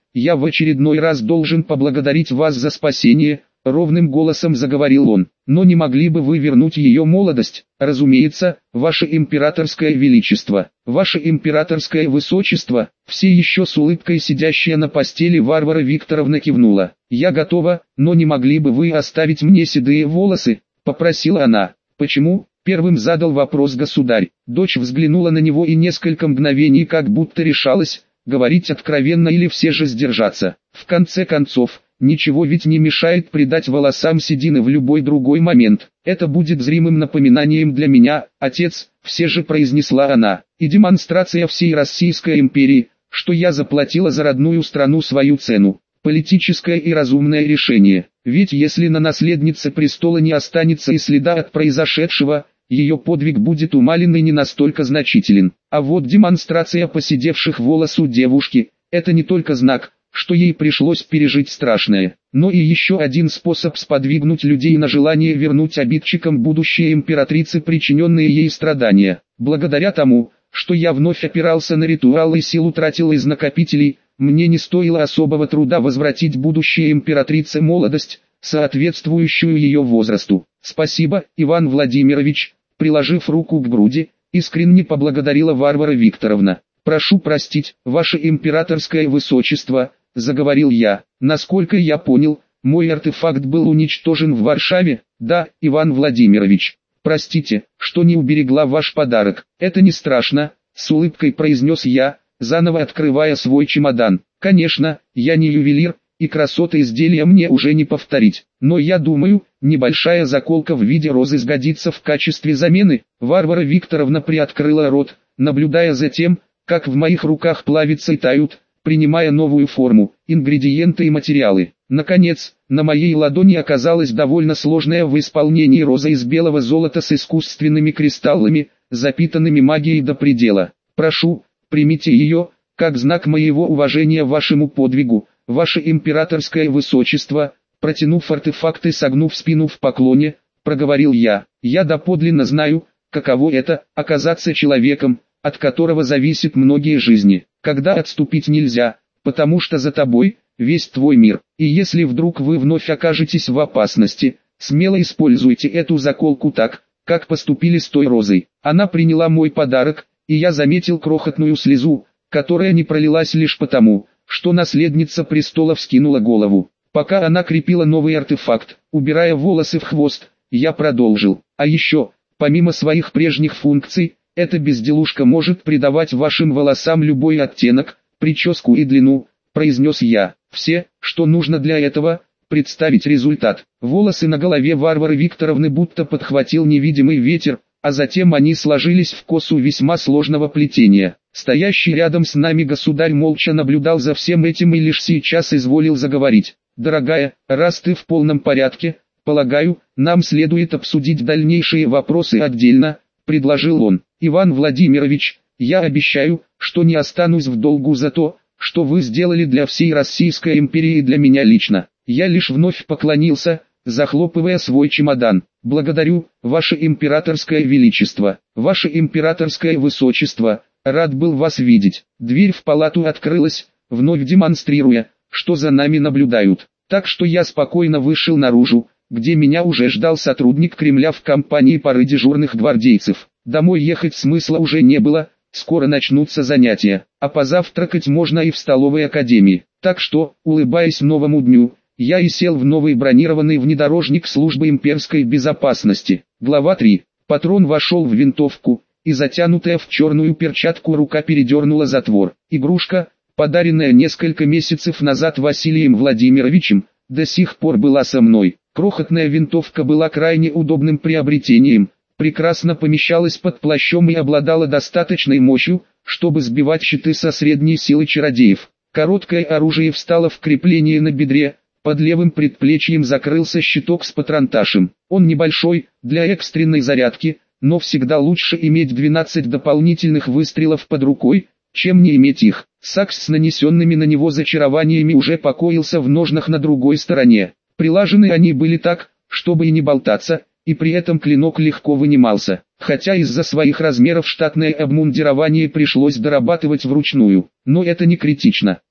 я в очередной раз должен поблагодарить вас за спасение, ровным голосом заговорил он. Но не могли бы вы вернуть ее молодость? Разумеется, ваше императорское величество, ваше императорское высочество. Все еще с улыбкой сидящая на постели Варвара Викторовна кивнула. Я готова, но не могли бы вы оставить мне седые волосы? Попросила она. Почему? Первым задал вопрос государь. Дочь взглянула на него и несколько мгновений как будто решалась, говорить откровенно или все же сдержаться. В конце концов, ничего ведь не мешает придать волосам седины в любой другой момент. Это будет зримым напоминанием для меня, отец, все же произнесла она, и демонстрация всей Российской империи, что я заплатила за родную страну свою цену. Политическое и разумное решение. Ведь если на наследнице престола не останется и следа от произошедшего, ее подвиг будет умален и не настолько значителен. А вот демонстрация поседевших волос у девушки – это не только знак, что ей пришлось пережить страшное, но и еще один способ сподвигнуть людей на желание вернуть обидчикам будущей императрицы причиненные ей страдания. Благодаря тому, что я вновь опирался на ритуал и силу тратил из накопителей, мне не стоило особого труда возвратить будущей императрице молодость, соответствующую ее возрасту. Спасибо, Иван Владимирович, приложив руку к груди, искренне поблагодарила Варвара Викторовна. Прошу простить, ваше императорское высочество, заговорил я. Насколько я понял, мой артефакт был уничтожен в Варшаве. Да, Иван Владимирович. Простите, что не уберегла ваш подарок. Это не страшно, с улыбкой произнес я, заново открывая свой чемодан. Конечно, я не ювелир, и красоты изделия мне уже не повторить. Но я думаю, небольшая заколка в виде розы сгодится в качестве замены. Варвара Викторовна приоткрыла рот, наблюдая за тем, как в моих руках плавятся и тают, принимая новую форму, ингредиенты и материалы. Наконец, на моей ладони оказалась довольно сложная в исполнении роза из белого золота с искусственными кристаллами, запитанными магией до предела. Прошу, примите ее, как знак моего уважения вашему подвигу, ваше императорское высочество. Протянув артефакт и согнув спину в поклоне, проговорил я. Я доподлинно знаю, каково это, оказаться человеком, от которого зависят многие жизни, когда отступить нельзя, потому что за тобой весь твой мир. И если вдруг вы вновь окажетесь в опасности, смело используйте эту заколку так, как поступили с той розой. Она приняла мой подарок, и я заметил крохотную слезу, которая не пролилась лишь потому, что наследница престола вскинула голову. Пока она крепила новый артефакт, убирая волосы в хвост, я продолжил. А еще, помимо своих прежних функций, эта безделушка может придавать вашим волосам любой оттенок, прическу и длину, произнес я. Все, что нужно для этого, представить результат. Волосы на голове Варвары Викторовны будто подхватил невидимый ветер, а затем они сложились в косу весьма сложного плетения. Стоящий рядом с нами государь молча наблюдал за всем этим и лишь сейчас изволил заговорить. «Дорогая, раз ты в полном порядке, полагаю, нам следует обсудить дальнейшие вопросы отдельно», — предложил он. «Иван Владимирович, я обещаю, что не останусь в долгу за то, что вы сделали для всей Российской империи и для меня лично». Я лишь вновь поклонился, захлопывая свой чемодан. «Благодарю, ваше императорское величество, ваше императорское высочество, рад был вас видеть». Дверь в палату открылась, вновь демонстрируя, что за нами наблюдают. Так что я спокойно вышел наружу, где меня уже ждал сотрудник Кремля в компании пары дежурных гвардейцев. Домой ехать смысла уже не было, скоро начнутся занятия, а позавтракать можно и в столовой академии. Так что, улыбаясь новому дню, я и сел в новый бронированный внедорожник службы имперской безопасности. Глава три. Патрон вошел в винтовку, и затянутая в черную перчатку рука передернула затвор. Игрушка, подаренная несколько месяцев назад Василием Владимировичем, до сих пор была со мной. Крохотная винтовка была крайне удобным приобретением, прекрасно помещалась под плащом и обладала достаточной мощью, чтобы сбивать щиты со средней силы чародеев. Короткое оружие встало в крепление на бедре, под левым предплечьем закрылся щиток с патронташем. Он небольшой, для экстренной зарядки, но всегда лучше иметь двенадцать дополнительных выстрелов под рукой, чем не иметь их. Сакс с нанесенными на него зачарованиями уже покоился в ножнах на другой стороне. Прилажены они были так, чтобы и не болтаться, и при этом клинок легко вынимался, хотя из-за своих размеров штатное обмундирование пришлось дорабатывать вручную. Но это не критично.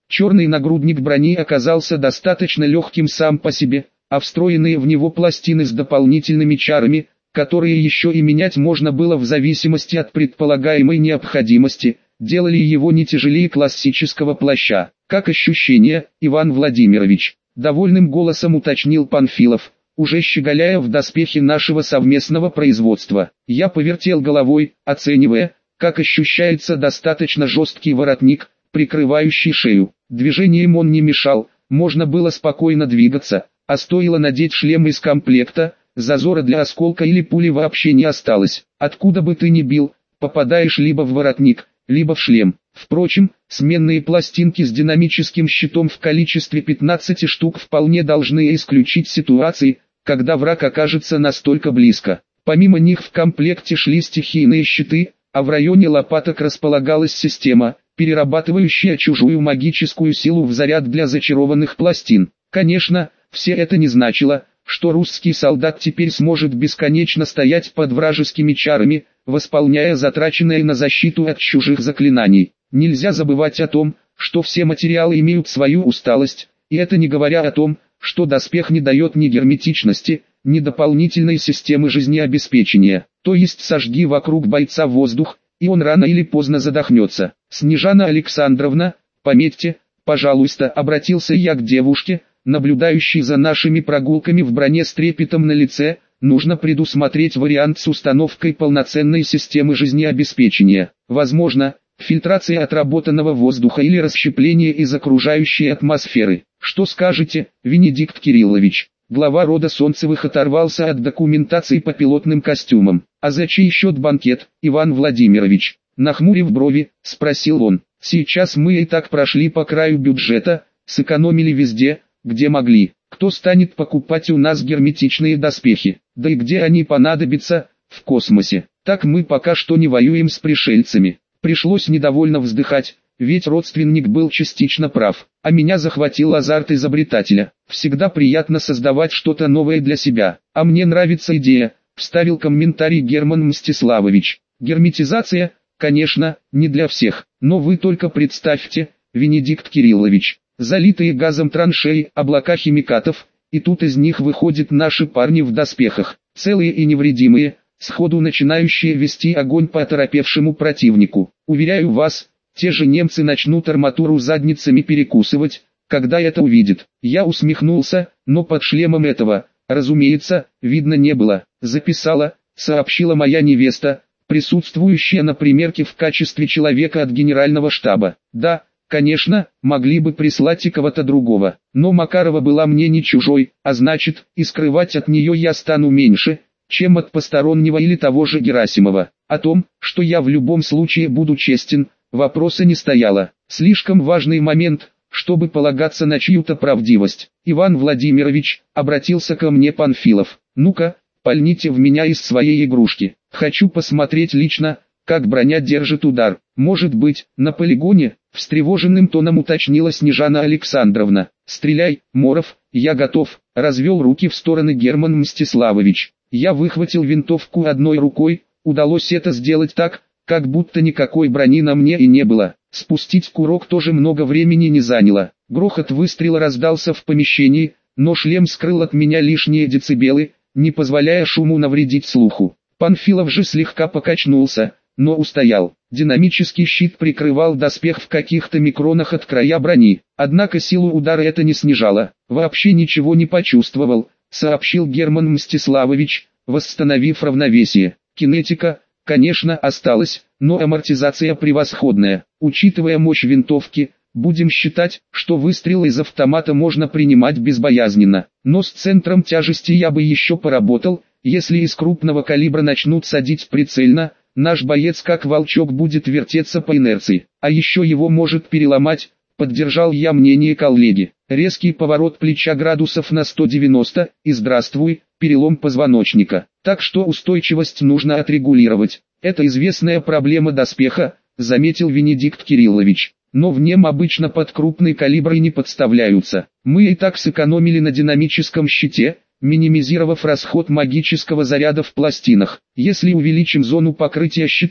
Черный нагрудник брони оказался достаточно легким сам по себе, а встроенные в него пластины с дополнительными чарами, которые еще и менять можно было в зависимости от предполагаемой необходимости, делали его не тяжелее классического плаща. «Как ощущение, Иван Владимирович?» — довольным голосом уточнил Панфилов, уже щеголяя в доспехе нашего совместного производства. Я повертел головой, оценивая, как ощущается достаточно жесткий воротник, прикрывающий шею. Движением он не мешал, можно было спокойно двигаться, а стоило надеть шлем из комплекта, зазора для осколка или пули вообще не осталось. Откуда бы ты ни бил, попадаешь либо в воротник, либо в шлем. Впрочем, сменные пластинки с динамическим щитом в количестве пятнадцати штук вполне должны исключить ситуации, когда враг окажется настолько близко. Помимо них в комплекте шли стихийные щиты, а в районе лопаток располагалась система, перерабатывающая чужую магическую силу в заряд для зачарованных пластин. Конечно, все это не значило, что русский солдат теперь сможет бесконечно стоять под вражескими чарами, восполняя затраченное на защиту от чужих заклинаний. Нельзя забывать о том, что все материалы имеют свою усталость, и это не говоря о том, что доспех не дает ни герметичности, ни дополнительной системы жизнеобеспечения. То есть сожги вокруг бойца воздух, и он рано или поздно задохнется. Снежана Александровна, пометьте, пожалуйста, обратился я к девушке, наблюдающей за нашими прогулками в броне с трепетом на лице, нужно предусмотреть вариант с установкой полноценной системы жизнеобеспечения. Возможно, фильтрация отработанного воздуха или расщепление из окружающей атмосферы. Что скажете, Венедикт Кириллович? Глава рода Солнцевых оторвался от документации по пилотным костюмам. А за чей счет банкет, Иван Владимирович? Нахмурив брови, спросил он. Сейчас мы и так прошли по краю бюджета, сэкономили везде, где могли. Кто станет покупать у нас герметичные доспехи? Да и где они понадобятся? В космосе. Так мы пока что не воюем с пришельцами. Пришлось недовольно вздыхать, ведь родственник был частично прав. А меня захватил азарт изобретателя. Всегда приятно создавать что-то новое для себя. А мне нравится идея, вставил комментарий Герман Мстиславович. Герметизация, конечно, не для всех. Но вы только представьте, Венедикт Кириллович, залитые газом траншеи, облака химикатов, и тут из них выходят наши парни в доспехах, целые и невредимые, сходу начинающие вести огонь по оторопевшему противнику. Уверяю вас, те же немцы начнут арматуру задницами перекусывать, когда это увидят. Я усмехнулся, но под шлемом этого, разумеется, видно не было. Записала, сообщила моя невеста, присутствующая на примерке в качестве человека от генерального штаба. Да, конечно, могли бы прислать и кого-то другого, но Макарова была мне не чужой, а значит, и скрывать от нее я стану меньше, чем от постороннего или того же Герасимова. О том, что я в любом случае буду честен, вопроса не стояло. Слишком важный момент, чтобы полагаться на чью-то правдивость. Иван Владимирович, обратился ко мне Панфилов, ну-ка, пальните в меня из своей игрушки. Хочу посмотреть лично, как броня держит удар. Может быть, на полигоне? Встревоженным тоном уточнила Снежана Александровна. Стреляй, Моров, я готов, развел руки в стороны Герман Мстиславович. Я выхватил винтовку одной рукой, удалось это сделать так, как будто никакой брони на мне и не было. Спустить курок тоже много времени не заняло. Грохот выстрела раздался в помещении, но шлем скрыл от меня лишние децибелы, не позволяя шуму навредить слуху. Панфилов же слегка покачнулся, но устоял. Динамический щит прикрывал доспех в каких-то микронах от края брони, однако силу удара это не снижало. Вообще ничего не почувствовал, сообщил Герман Мстиславович, восстановив равновесие. Кинетика, конечно, осталась, но амортизация превосходная. Учитывая мощь винтовки, будем считать, что выстрел из автомата можно принимать безбоязненно. Но с центром тяжести я бы еще поработал, если из крупного калибра начнут садить прицельно, наш боец как волчок будет вертеться по инерции, а еще его может переломать, поддержал я мнение коллеги. Резкий поворот плеча градусов на сто девяносто, и здравствуй, перелом позвоночника. Так что устойчивость нужно отрегулировать. Это известная проблема доспеха, заметил Венедикт Кириллович. Но в нем обычно под крупный калибр и не подставляются. Мы и так сэкономили на динамическом щите, минимизировав расход магического заряда в пластинах. Если увеличим зону покрытия щитом,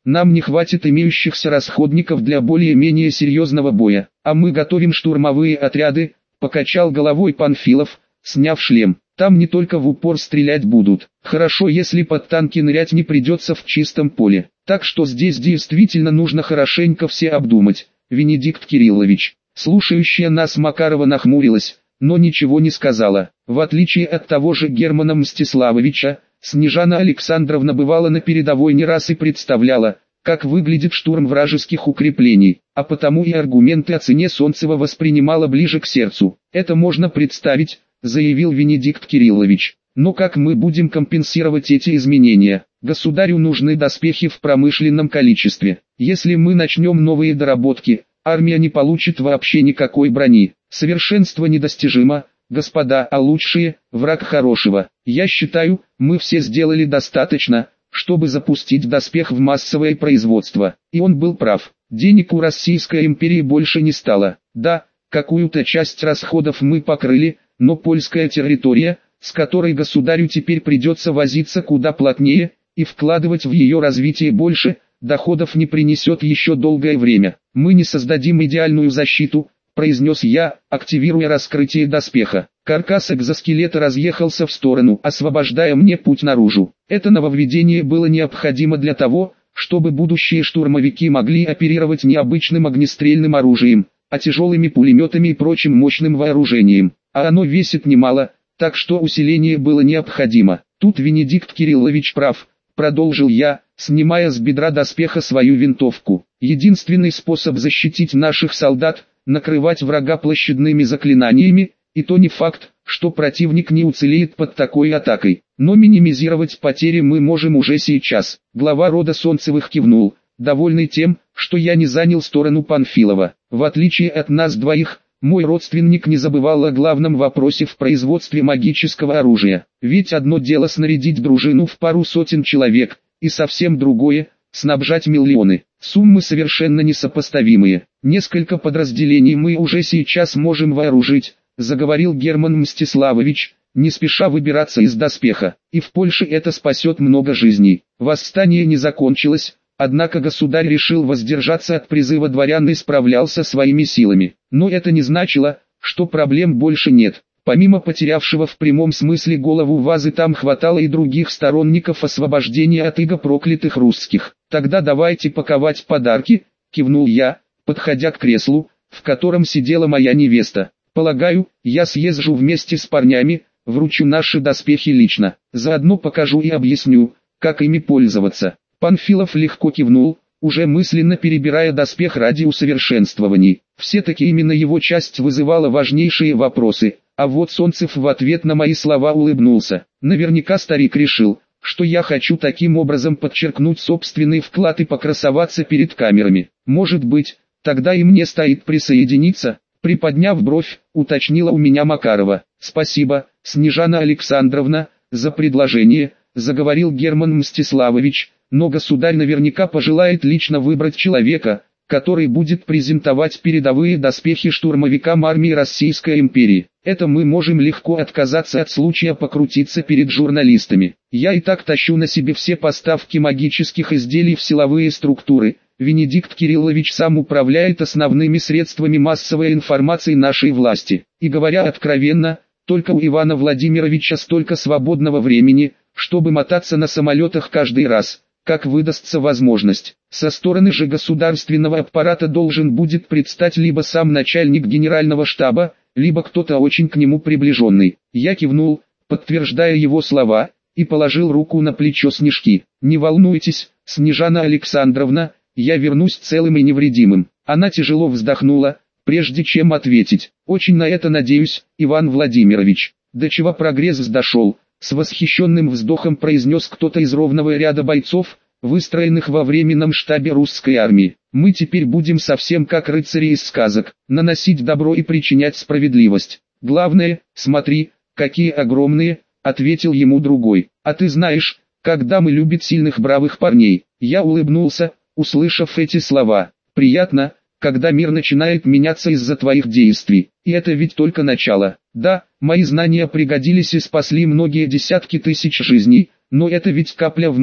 Нам не хватит имеющихся расходников для более-менее серьезного боя, а мы готовим штурмовые отряды, покачал головой Панфилов, сняв шлем. Там не только в упор стрелять будут. Хорошо, если под танки нырять не придется в чистом поле. Так что здесь действительно нужно хорошенько все обдумать. Венедикт Кириллович. Слушающая нас Макарова нахмурилась, но ничего не сказала. В отличие от того же Германа Мстиславовича, Снежана Александровна бывала на передовой не раз и представляла, как выглядит штурм вражеских укреплений, а потому и аргументы о цене Солнцева воспринимала ближе к сердцу. Это можно представить, заявил Венедикт Кириллович. Но как мы будем компенсировать эти изменения? Государю нужны доспехи в промышленном количестве. Если мы начнем новые доработки, армия не получит вообще никакой брони. Совершенство недостижимо, господа, а лучшие – враг хорошего. Я считаю, мы все сделали достаточно, чтобы запустить доспех в массовое производство. И он был прав. Денег у Российской империи больше не стало. Да, какую-то часть расходов мы покрыли, но польская территория, с которой государю теперь придется возиться куда плотнее, и вкладывать в ее развитие больше, доходов не принесет еще долгое время. Мы не создадим идеальную защиту, произнес я, активируя раскрытие доспеха. Каркас экзоскелета разъехался в сторону, освобождая мне путь наружу. Это нововведение было необходимо для того, чтобы будущие штурмовики могли оперировать не обычным огнестрельным оружием, а тяжелыми пулеметами и прочим мощным вооружением. А оно весит немало, так что усиление было необходимо. Тут Венедикт Кириллович прав, продолжил я, снимая с бедра доспеха свою винтовку. Единственный способ защитить наших солдат – накрывать врага площадными заклинаниями, и то не факт, что противник не уцелеет под такой атакой. Но минимизировать потери мы можем уже сейчас. Глава рода Солнцевых кивнул, довольный тем, что я не занял сторону Панфилова. В отличие от нас двоих, мой родственник не забывал о главном вопросе в производстве магического оружия. Ведь одно дело снарядить дружину в пару сотен человек, и совсем другое – снабжать миллионы. Суммы совершенно несопоставимые. Несколько подразделений мы уже сейчас можем вооружить, заговорил Герман Мстиславович, не спеша выбираться из доспеха. И в Польше это спасет много жизней. Восстание не закончилось, однако государь решил воздержаться от призыва дворян и справлялся своими силами. Но это не значило, что проблем больше нет. Помимо потерявшего в прямом смысле голову Вазы, там хватало и других сторонников освобождения от иго проклятых русских. «Тогда давайте паковать подарки», — кивнул я, подходя к креслу, в котором сидела моя невеста. «Полагаю, я съезжу вместе с парнями, вручу наши доспехи лично, заодно покажу и объясню, как ими пользоваться». Панфилов легко кивнул, уже мысленно перебирая доспех ради усовершенствований. Все-таки именно его часть вызывала важнейшие вопросы. А вот Солнцев в ответ на мои слова улыбнулся. Наверняка старик решил, что я хочу таким образом подчеркнуть собственный вклад и покрасоваться перед камерами. Может быть, тогда и мне стоит присоединиться, приподняв бровь, уточнила у меня Макарова. Спасибо, Снежана Александровна, за предложение, заговорил Герман Мстиславович, но государь наверняка пожелает лично выбрать человека, который будет презентовать передовые доспехи штурмовикам армии Российской империи. Это мы можем легко отказаться от случая покрутиться перед журналистами. Я и так тащу на себе все поставки магических изделий в силовые структуры. Венедикт Кириллович сам управляет основными средствами массовой информации нашей власти. И говоря откровенно, только у Ивана Владимировича столько свободного времени, чтобы мотаться на самолетах каждый раз, как выдастся возможность. Со стороны же государственного аппарата должен будет предстать либо сам начальник генерального штаба, либо кто-то очень к нему приближенный. Я кивнул, подтверждая его слова, и положил руку на плечо Снежки. «Не волнуйтесь, Снежана Александровна, я вернусь целым и невредимым». Она тяжело вздохнула, прежде чем ответить. «Очень на это надеюсь, Иван Владимирович». До чего прогресс дошел, с восхищенным вздохом произнес кто-то из ровного ряда бойцов, выстроенных во временном штабе русской армии. «Мы теперь будем совсем как рыцари из сказок, наносить добро и причинять справедливость. Главное, смотри, какие огромные», — ответил ему другой. «А ты знаешь, как дамы любят сильных бравых парней». Я улыбнулся, услышав эти слова. «Приятно, когда мир начинает меняться из-за твоих действий. И это ведь только начало. Да, мои знания пригодились и спасли многие десятки тысяч жизней, но это ведь капля в море»,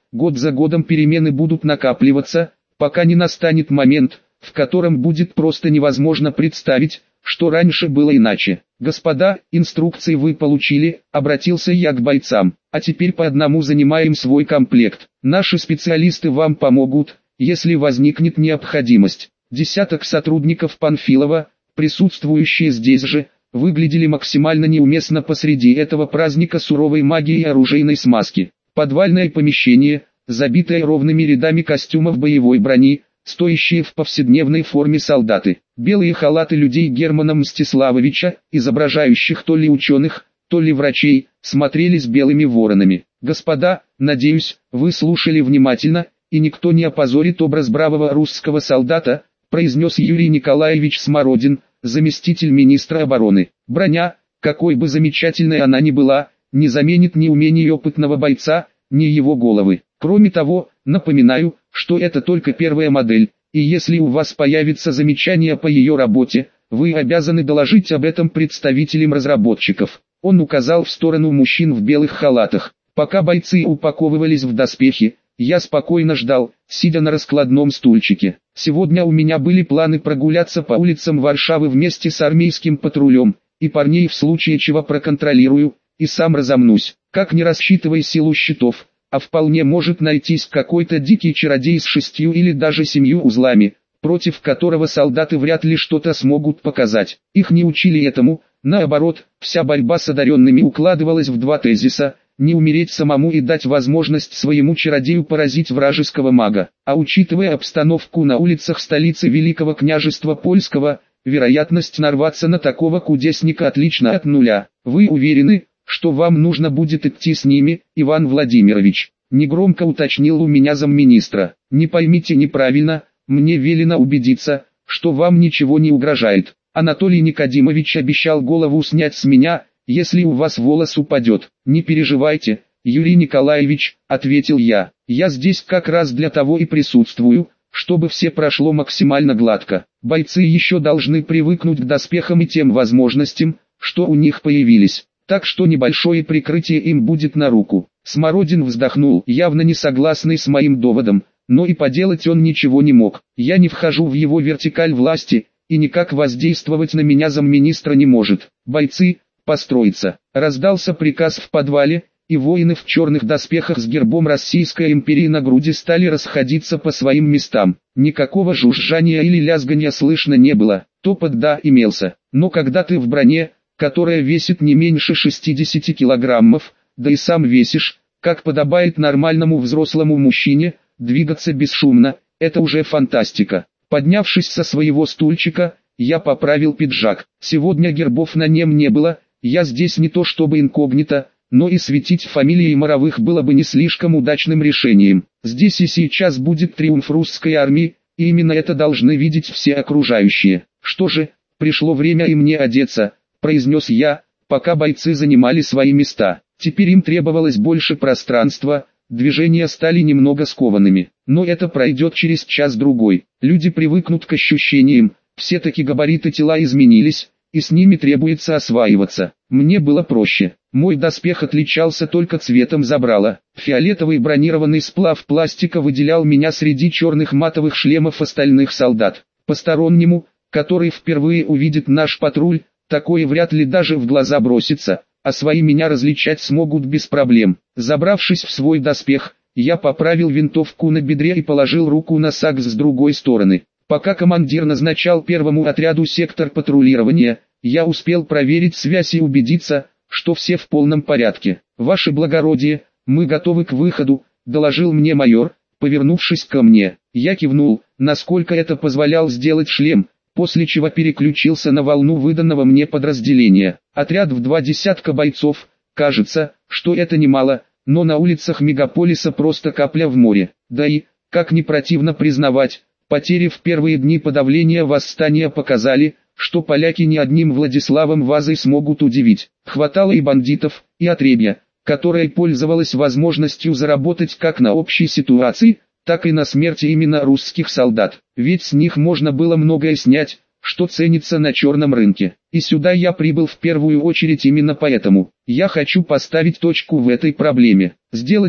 год за годом перемены будут накапливаться, пока не настанет момент, в котором будет просто невозможно представить, что раньше было иначе. «Господа, инструкции вы получили», — обратился я к бойцам, «а теперь по одному занимаем свой комплект. Наши специалисты вам помогут, если возникнет необходимость». Десяток сотрудников Панфилова, присутствующие здесь же, выглядели максимально неуместно посреди этого праздника суровой магии и оружейной смазки. Подвальное помещение, забитое ровными рядами костюмов боевой брони, стоящие в повседневной форме солдаты. Белые халаты людей Германа Мстиславовича, изображающих то ли ученых, то ли врачей, смотрелись белыми воронами. «Господа, надеюсь, вы слушали внимательно, и никто не опозорит образ бравого русского солдата», произнес Юрий Николаевич Смородин, заместитель министра обороны. «Броня, какой бы замечательной она ни была, не заменит ни умений опытного бойца, ни его головы. Кроме того, напоминаю, что это только первая модель, и если у вас появится замечание по ее работе, вы обязаны доложить об этом представителям разработчиков». Он указал в сторону мужчин в белых халатах. Пока бойцы упаковывались в доспехи, я спокойно ждал, сидя на раскладном стульчике. Сегодня у меня были планы прогуляться по улицам Варшавы вместе с армейским патрулем, и парней в случае чего проконтролирую, и сам разомнусь. Как не рассчитывай силу щитов, а вполне может найтись какой-то дикий чародей с шестью или даже семью узлами, против которого солдаты вряд ли что-то смогут показать. Их не учили этому, наоборот, вся борьба с одаренными укладывалась в два тезиса: не умереть самому и дать возможность своему чародею поразить вражеского мага. А учитывая обстановку на улицах столицы Великого княжества Польского, вероятность нарваться на такого кудесника отлично от нуля. Вы уверены, что вам нужно будет идти с ними, Иван Владимирович? Негромко уточнил у меня замминистра. Не поймите неправильно, мне велено убедиться, что вам ничего не угрожает. Анатолий Никодимович обещал голову снять с меня, если у вас волос упадет. Не переживайте, Юрий Николаевич, ответил я. Я здесь как раз для того и присутствую, чтобы все прошло максимально гладко. Бойцы еще должны привыкнуть к доспехам и тем возможностям, что у них появились. Так что небольшое прикрытие им будет на руку. Смородин вздохнул, явно не согласный с моим доводом, но и поделать он ничего не мог. Я не вхожу в его вертикаль власти, и никак воздействовать на меня замминистра не может. Бойцы, построиться. Раздался приказ в подвале, и воины в черных доспехах с гербом Российской империи на груди стали расходиться по своим местам. Никакого жужжания или лязгания слышно не было. Топот да имелся, но когда ты в броне, которая весит не меньше шестидесяти килограммов, да и сам весишь, как подобает нормальному взрослому мужчине, двигаться бесшумно, это уже фантастика. Поднявшись со своего стульчика, я поправил пиджак. Сегодня гербов на нем не было, я здесь не то чтобы инкогнито, но и светить фамилией Моровых было бы не слишком удачным решением. Здесь и сейчас будет триумф русской армии, и именно это должны видеть все окружающие. Что же, пришло время и мне одеться, произнес я, пока бойцы занимали свои места. Теперь им требовалось больше пространства, движения стали немного скованными. Но это пройдет через час-другой. Люди привыкнут к ощущениям, все-таки габариты тела изменились, и с ними требуется осваиваться. Мне было проще. Мой доспех отличался только цветом забрала. Фиолетовый бронированный сплав пластика выделял меня среди черных матовых шлемов остальных солдат. Постороннему, который впервые увидит наш патруль, такое вряд ли даже в глаза бросится, а свои меня различать смогут без проблем. Забравшись в свой доспех, я поправил винтовку на бедре и положил руку на сакс с другой стороны. Пока командир назначал первому отряду сектор патрулирования, я успел проверить связь и убедиться, что все в полном порядке. «Ваше благородие, мы готовы к выходу», — доложил мне майор, повернувшись ко мне. Я кивнул, насколько это позволял сделать шлем, после чего переключился на волну выданного мне подразделения. Отряд в два десятка бойцов, кажется, что это немало, но на улицах мегаполиса просто капля в море. Да и, как не противно признавать, потери в первые дни подавления восстания показали, что поляки ни одним Владиславом Вазой смогут удивить. Хватало и бандитов, и отребья, которая пользовалась возможностью заработать как на общей ситуации, так и на смерти именно русских солдат. Ведь с них можно было многое снять, что ценится на черном рынке. И сюда я прибыл в первую очередь именно поэтому. Я хочу поставить точку в этой проблеме. Сделать так,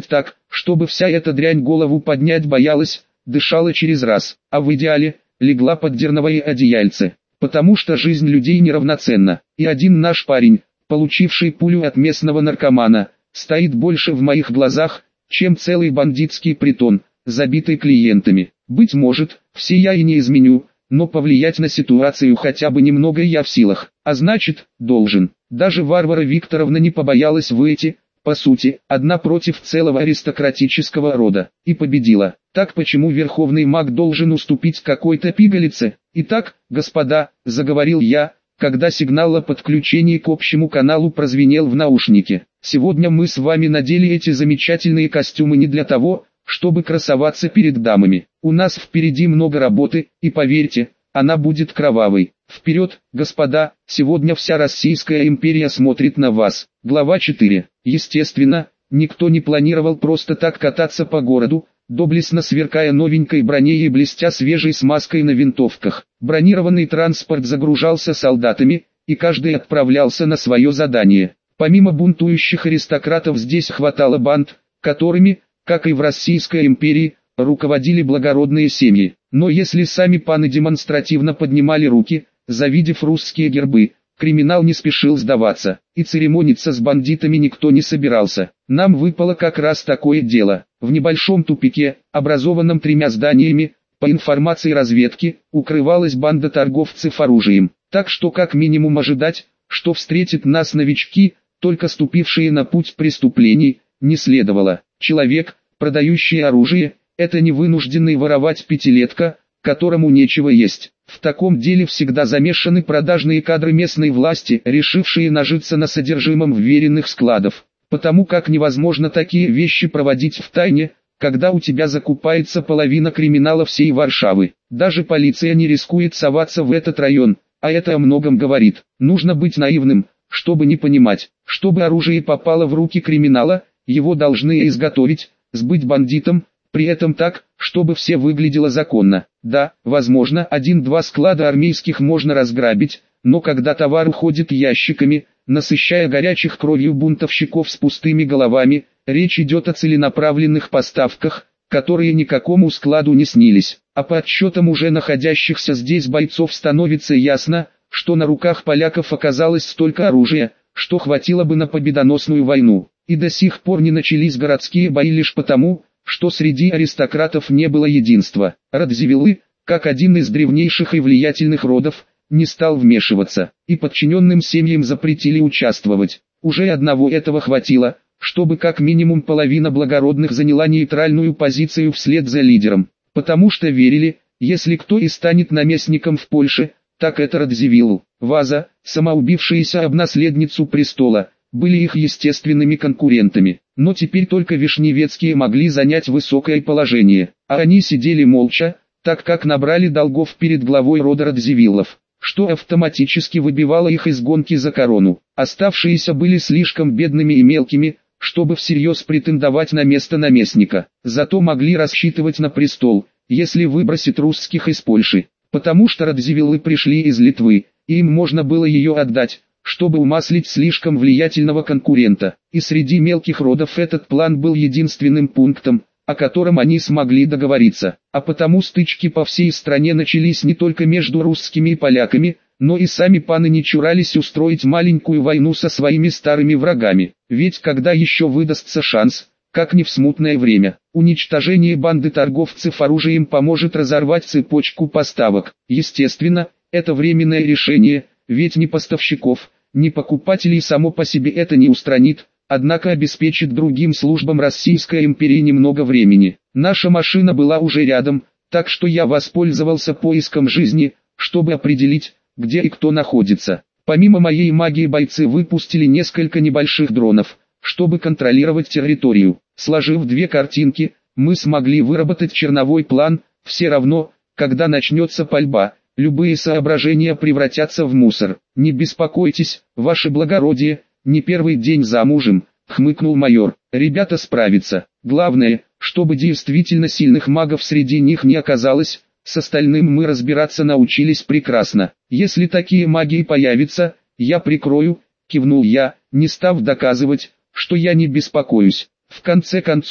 чтобы вся эта дрянь голову поднять боялась, дышала через раз, а в идеале, легла под дерновое одеяльце, потому что жизнь людей неравноценна, и один наш парень, получивший пулю от местного наркомана, стоит больше в моих глазах, чем целый бандитский притон, забитый клиентами. Быть может, все я и не изменю, но повлиять на ситуацию хотя бы немного я в силах, а значит, должен. Даже Варвара Викторовна не побоялась выйти, по сути, одна против целого аристократического рода, и победила. Так почему верховный маг должен уступить какой-то пигалице? Итак, господа, заговорил я, когда сигнал о подключении к общему каналу прозвенел в наушнике. Сегодня мы с вами надели эти замечательные костюмы не для того, чтобы красоваться перед дамами. У нас впереди много работы, и поверьте, она будет кровавой. Вперед, господа, сегодня вся Российская империя смотрит на вас. Глава четыре. Естественно, никто не планировал просто так кататься по городу, доблестно сверкая новенькой броней и блестя свежей смазкой на винтовках. Бронированный транспорт загружался солдатами, и каждый отправлялся на свое задание. Помимо бунтующих аристократов здесь хватало банд, которыми, как и в Российской империи, руководили благородные семьи. Но если сами паны демонстративно поднимали руки, завидев русские гербы, криминал не спешил сдаваться, и церемониться с бандитами никто не собирался. Нам выпало как раз такое дело. В небольшом тупике, образованном тремя зданиями, по информации разведки, укрывалась банда торговцев оружием. Так что как минимум ожидать, что встретят нас новички, только ступившие на путь преступлений, не следовало. Человек, продающий оружие, это не вынужденный воровать пятилетка, которому нечего есть. В таком деле всегда замешаны продажные кадры местной власти, решившие нажиться на содержимом вверенных складов. Потому как невозможно такие вещи проводить в тайне, когда у тебя закупается половина криминала всей Варшавы. Даже полиция не рискует соваться в этот район, а это о многом говорит. Нужно быть наивным, чтобы не понимать, чтобы оружие попало в руки криминала, его должны изготовить, сбыть бандитам, при этом так, чтобы все выглядело законно. Да, возможно, один-два склада армейских можно разграбить, но когда товар уходит ящиками, насыщая горячих кровью бунтовщиков с пустыми головами, речь идет о целенаправленных поставках, которые никакому складу не снились. А по отчетам уже находящихся здесь бойцов становится ясно, что на руках поляков оказалось столько оружия, что хватило бы на победоносную войну. И до сих пор не начались городские бои лишь потому, что среди аристократов не было единства. Радзивиллы, как один из древнейших и влиятельных родов, не стал вмешиваться, и подчиненным семьям запретили участвовать. Уже одного этого хватило, чтобы как минимум половина благородных заняла нейтральную позицию вслед за лидером. Потому что верили, если кто и станет наместником в Польше, так это Радзивиллу. Ваза, самоубившаяся об наследницу престола, были их естественными конкурентами. Но теперь только Вишневецкие могли занять высокое положение, а они сидели молча, так как набрали долгов перед главой рода Радзивиллов, что автоматически выбивало их из гонки за корону. Оставшиеся были слишком бедными и мелкими, чтобы всерьез претендовать на место наместника, зато могли рассчитывать на престол, если выбросит русских из Польши, потому что Радзивиллы пришли из Литвы, и им можно было ее отдать, чтобы умаслить слишком влиятельного конкурента, и среди мелких родов этот план был единственным пунктом, о котором они смогли договориться, а потому стычки по всей стране начались не только между русскими и поляками, но и сами паны не чурались устроить маленькую войну со своими старыми врагами, ведь когда еще выдастся шанс, как не в смутное время, уничтожение банды торговцев оружием поможет разорвать цепочку поставок. Естественно, это временное решение, ведь ни поставщиков, ни покупателей само по себе это не устранит, однако обеспечит другим службам Российской империи немного времени. Наша машина была уже рядом, так что я воспользовался поиском жизни, чтобы определить, где и кто находится. Помимо моей магии бойцы выпустили несколько небольших дронов, чтобы контролировать территорию. Сложив две картинки, мы смогли выработать черновой план. Все равно, когда начнется пальба, любые соображения превратятся в мусор. Не беспокойтесь, ваше благородие, не первый день замужем, хмыкнул майор. Ребята справятся. Главное, чтобы действительно сильных магов среди них не оказалось. С остальным мы разбираться научились прекрасно. Если такие маги появятся, я прикрою, кивнул я, не став доказывать, что я не беспокоюсь. В конце концов,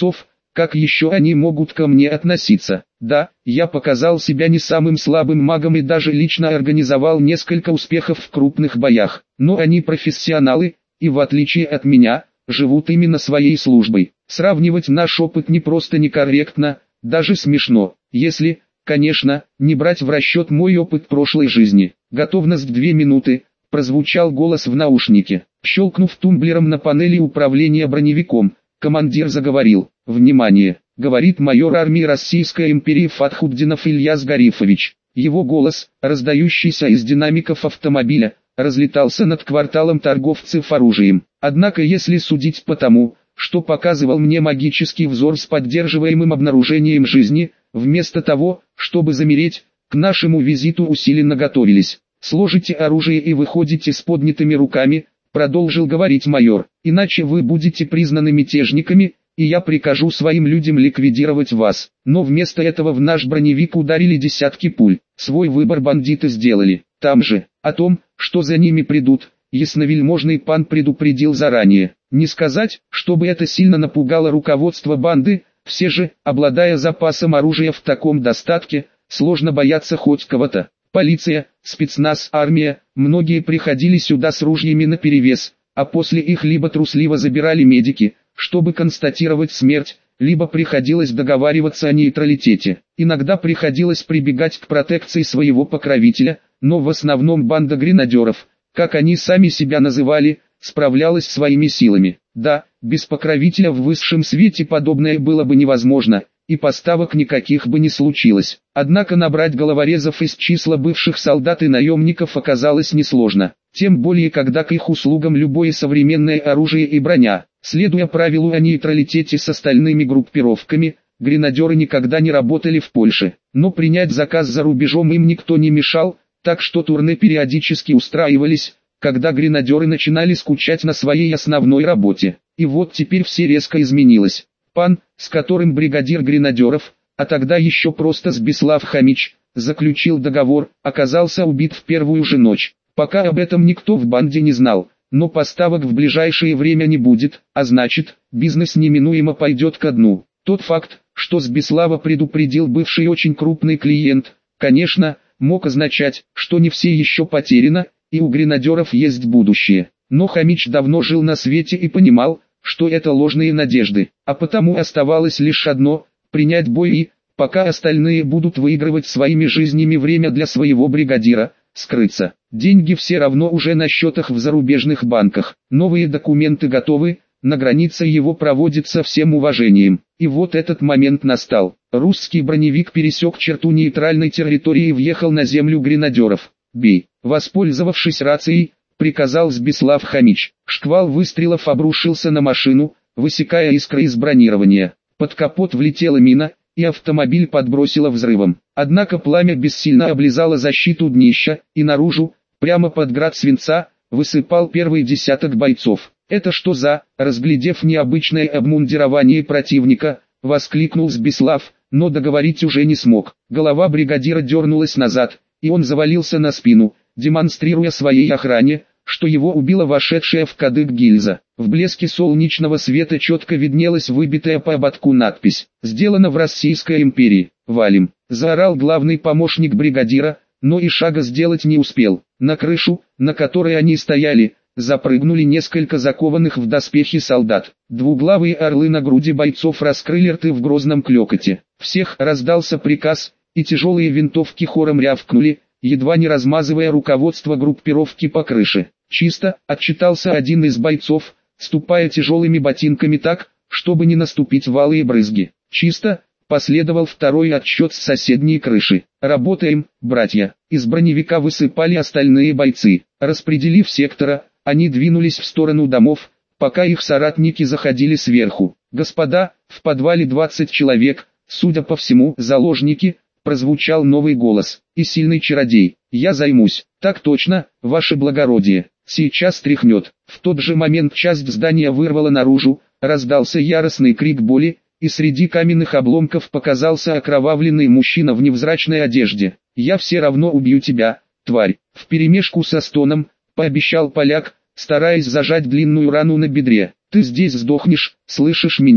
как еще они могут ко мне относиться? Да, я показал себя не самым слабым магом и даже лично организовал несколько успехов в крупных боях, но они профессионалы, и в отличие от меня, живут именно своей службой. Сравнивать наш опыт не просто некорректно, даже смешно, если, конечно, не брать в расчет мой опыт прошлой жизни. Готовность две минуты, прозвучал голос в наушнике. Щелкнув тумблером на панели управления броневиком, командир заговорил. «Внимание!» — говорит майор армии Российской империи Фатхуддинов Ильяс Гарифович. Его голос, раздающийся из динамиков автомобиля, разлетался над кварталом торговцев оружием. Однако если судить по тому, что показывал мне магический взор с поддерживаемым обнаружением жизни, вместо того, чтобы замереть, к нашему визиту усиленно готовились. «Сложите оружие и выходите с поднятыми руками», — продолжил говорить майор, — «иначе вы будете признаны мятежниками, и я прикажу своим людям ликвидировать вас». Но вместо этого в наш броневик ударили десятки пуль. Свой выбор бандиты сделали. Там же, о том, что за ними придут, ясновельможный пан предупредил заранее. Не сказать, чтобы это сильно напугало руководство банды, все же, обладая запасом оружия в таком достатке, сложно бояться хоть кого-то. Полиция, спецназ, армия, многие приходили сюда с ружьями наперевес, а после их либо трусливо забирали медики, чтобы констатировать смерть, либо приходилось договариваться о нейтралитете. Иногда приходилось прибегать к протекции своего покровителя, но в основном банда гренадеров, как они сами себя называли, справлялась своими силами. Да, без покровителя в высшем свете подобное было бы невозможно, и поставок никаких бы не случилось. Однако набрать головорезов из числа бывших солдат и наемников оказалось несложно, тем более когда к их услугам любое современное оружие и броня. Следуя правилу о нейтралитете с остальными группировками, гренадеры никогда не работали в Польше, но принять заказ за рубежом им никто не мешал, так что турне периодически устраивались, когда гренадеры начинали скучать на своей основной работе. И вот теперь все резко изменилось. Пан, с которым бригадир гренадеров, а тогда еще просто Сбислав Хомич, заключил договор, оказался убит в первую же ночь. Пока об этом никто в банде не знал, но поставок в ближайшее время не будет, а значит, бизнес неминуемо пойдет ко дну. Тот факт, что Сбислава предупредил бывший очень крупный клиент, конечно, мог означать, что не все еще потеряно, и у гренадеров есть будущее. Но Хомич давно жил на свете и понимал, что это ложные надежды, а потому оставалось лишь одно – принять бой и, пока остальные будут выигрывать своими жизнями время для своего бригадира, скрыться. Деньги все равно уже на счетах в зарубежных банках, новые документы готовы, на границе его проводят со всем уважением. И вот этот момент настал. Русский броневик пересек черту нейтральной территории и въехал на землю гренадеров. «Бей!» Воспользовавшись рацией, приказал Сбислав Хомич. Шквал выстрелов обрушился на машину, высекая искры из бронирования. Под капот влетела мина, и автомобиль подбросило взрывом. Однако пламя бессильно облизало защиту днища, и наружу, прямо под град свинца, высыпал первый десяток бойцов. «Это что за...» — разглядев необычное обмундирование противника, воскликнул Сбислав, но договорить уже не смог. Голова бригадира дернулась назад, и он завалился на спину, демонстрируя своей охране, что его убила вошедшая в кадык гильза. В блеске солнечного света четко виднелась выбитая по ободку надпись «Сделано в Российской империи. Валим!» Заорал главный помощник бригадира, но и шага сделать не успел. На крышу, на которой они стояли, запрыгнули несколько закованных в доспехи солдат. Двуглавые орлы на груди бойцов раскрыли рты в грозном клёкоте. Всех раздался приказ, и тяжелые винтовки хором рявкнули, едва не размазывая руководство группировки по крыше. «Чисто», — отчитался один из бойцов, ступая тяжелыми ботинками так, чтобы не наступить в алые брызги. «Чисто», — последовал второй отсчет с соседней крыши. «Работаем, братья». Из броневика высыпали остальные бойцы. Распределив сектора, они двинулись в сторону домов, пока их соратники заходили сверху. «Господа, в подвале двадцать человек, судя по всему, заложники», — прозвучал новый голос. «И сильный чародей. Я займусь». «Так точно, ваше благородие. Сейчас тряхнет». В тот же момент часть здания вырвала наружу, раздался яростный крик боли, и среди каменных обломков показался окровавленный мужчина в невзрачной одежде. «Я все равно убью тебя, тварь!» Вперемешку со стоном, пообещал поляк, стараясь зажать длинную рану на бедре. «Ты здесь сдохнешь, слышишь меня?»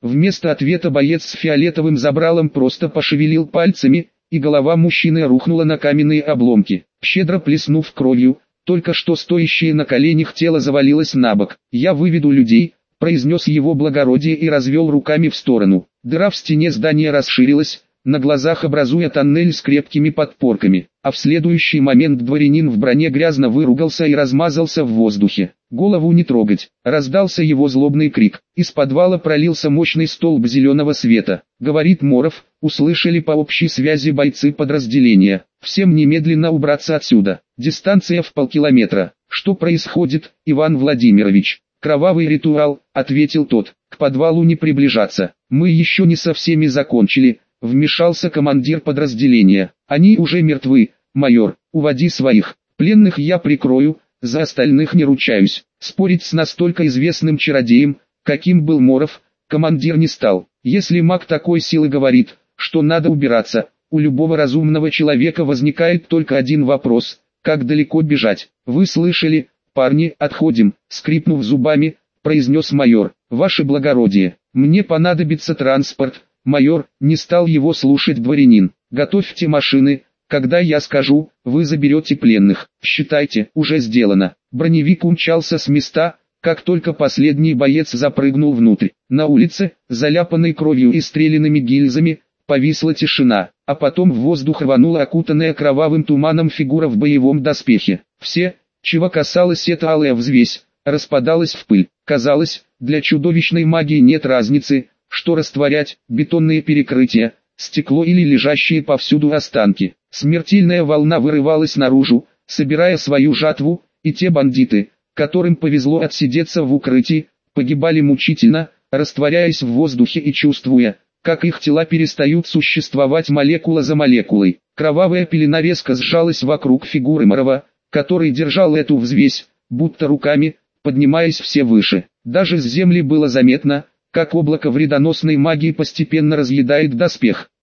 Вместо ответа боец с фиолетовым забралом просто пошевелил пальцами, и голова мужчины рухнула на каменные обломки. Щедро плеснув кровью, только что стоящее на коленях тело завалилось на бок. «Я выведу людей», — произнес его благородие и развел руками в сторону. Дыра в стене здания расширилась, на глазах образуя тоннель с крепкими подпорками, а в следующий момент дворянин в броне грязно выругался и размазался в воздухе. «Голову не трогать!» — раздался его злобный крик. Из подвала пролился мощный столб зеленого света. «Говорит Моров», — услышали по общей связи бойцы подразделения. «Всем немедленно убраться отсюда. Дистанция в полкилометра». «Что происходит, Иван Владимирович?» «Кровавый ритуал», — ответил тот. «К подвалу не приближаться. Мы еще не со всеми закончили», — вмешался командир подразделения. «Они уже мертвы, майор. Уводи своих. Пленных я прикрою, за остальных не ручаюсь». Спорить с настолько известным чародеем, каким был Моров, командир не стал. Если маг такой силы говорит, что надо убираться, у любого разумного человека возникает только один вопрос: как далеко бежать? «Вы слышали, парни, отходим», — скрипнув зубами, произнес майор. «Ваше благородие, мне понадобится транспорт». «Майор», — не стал его слушать дворянин. «Готовьте машины, когда я скажу, вы заберете пленных. Считайте, уже сделано». Броневик умчался с места, как только последний боец запрыгнул внутрь. На улице, заляпанной кровью и стрелянными гильзами, повисла тишина, а потом в воздух рванула окутанная кровавым туманом фигура в боевом доспехе. Все, чего касалась эта алая взвесь, распадалась в пыль. Казалось, для чудовищной магии нет разницы, что растворять: бетонные перекрытия, стекло или лежащие повсюду останки. Смертельная волна вырывалась наружу, собирая свою жатву, и те бандиты, которым повезло отсидеться в укрытии, погибали мучительно, растворяясь в воздухе и чувствуя, как их тела перестают существовать молекула за молекулой. Кровавая пелена резко сжалась вокруг фигуры Морова, который держал эту взвесь, будто руками, поднимаясь все выше. Даже с земли было заметно, как облако вредоносной магии постепенно разъедает доспех.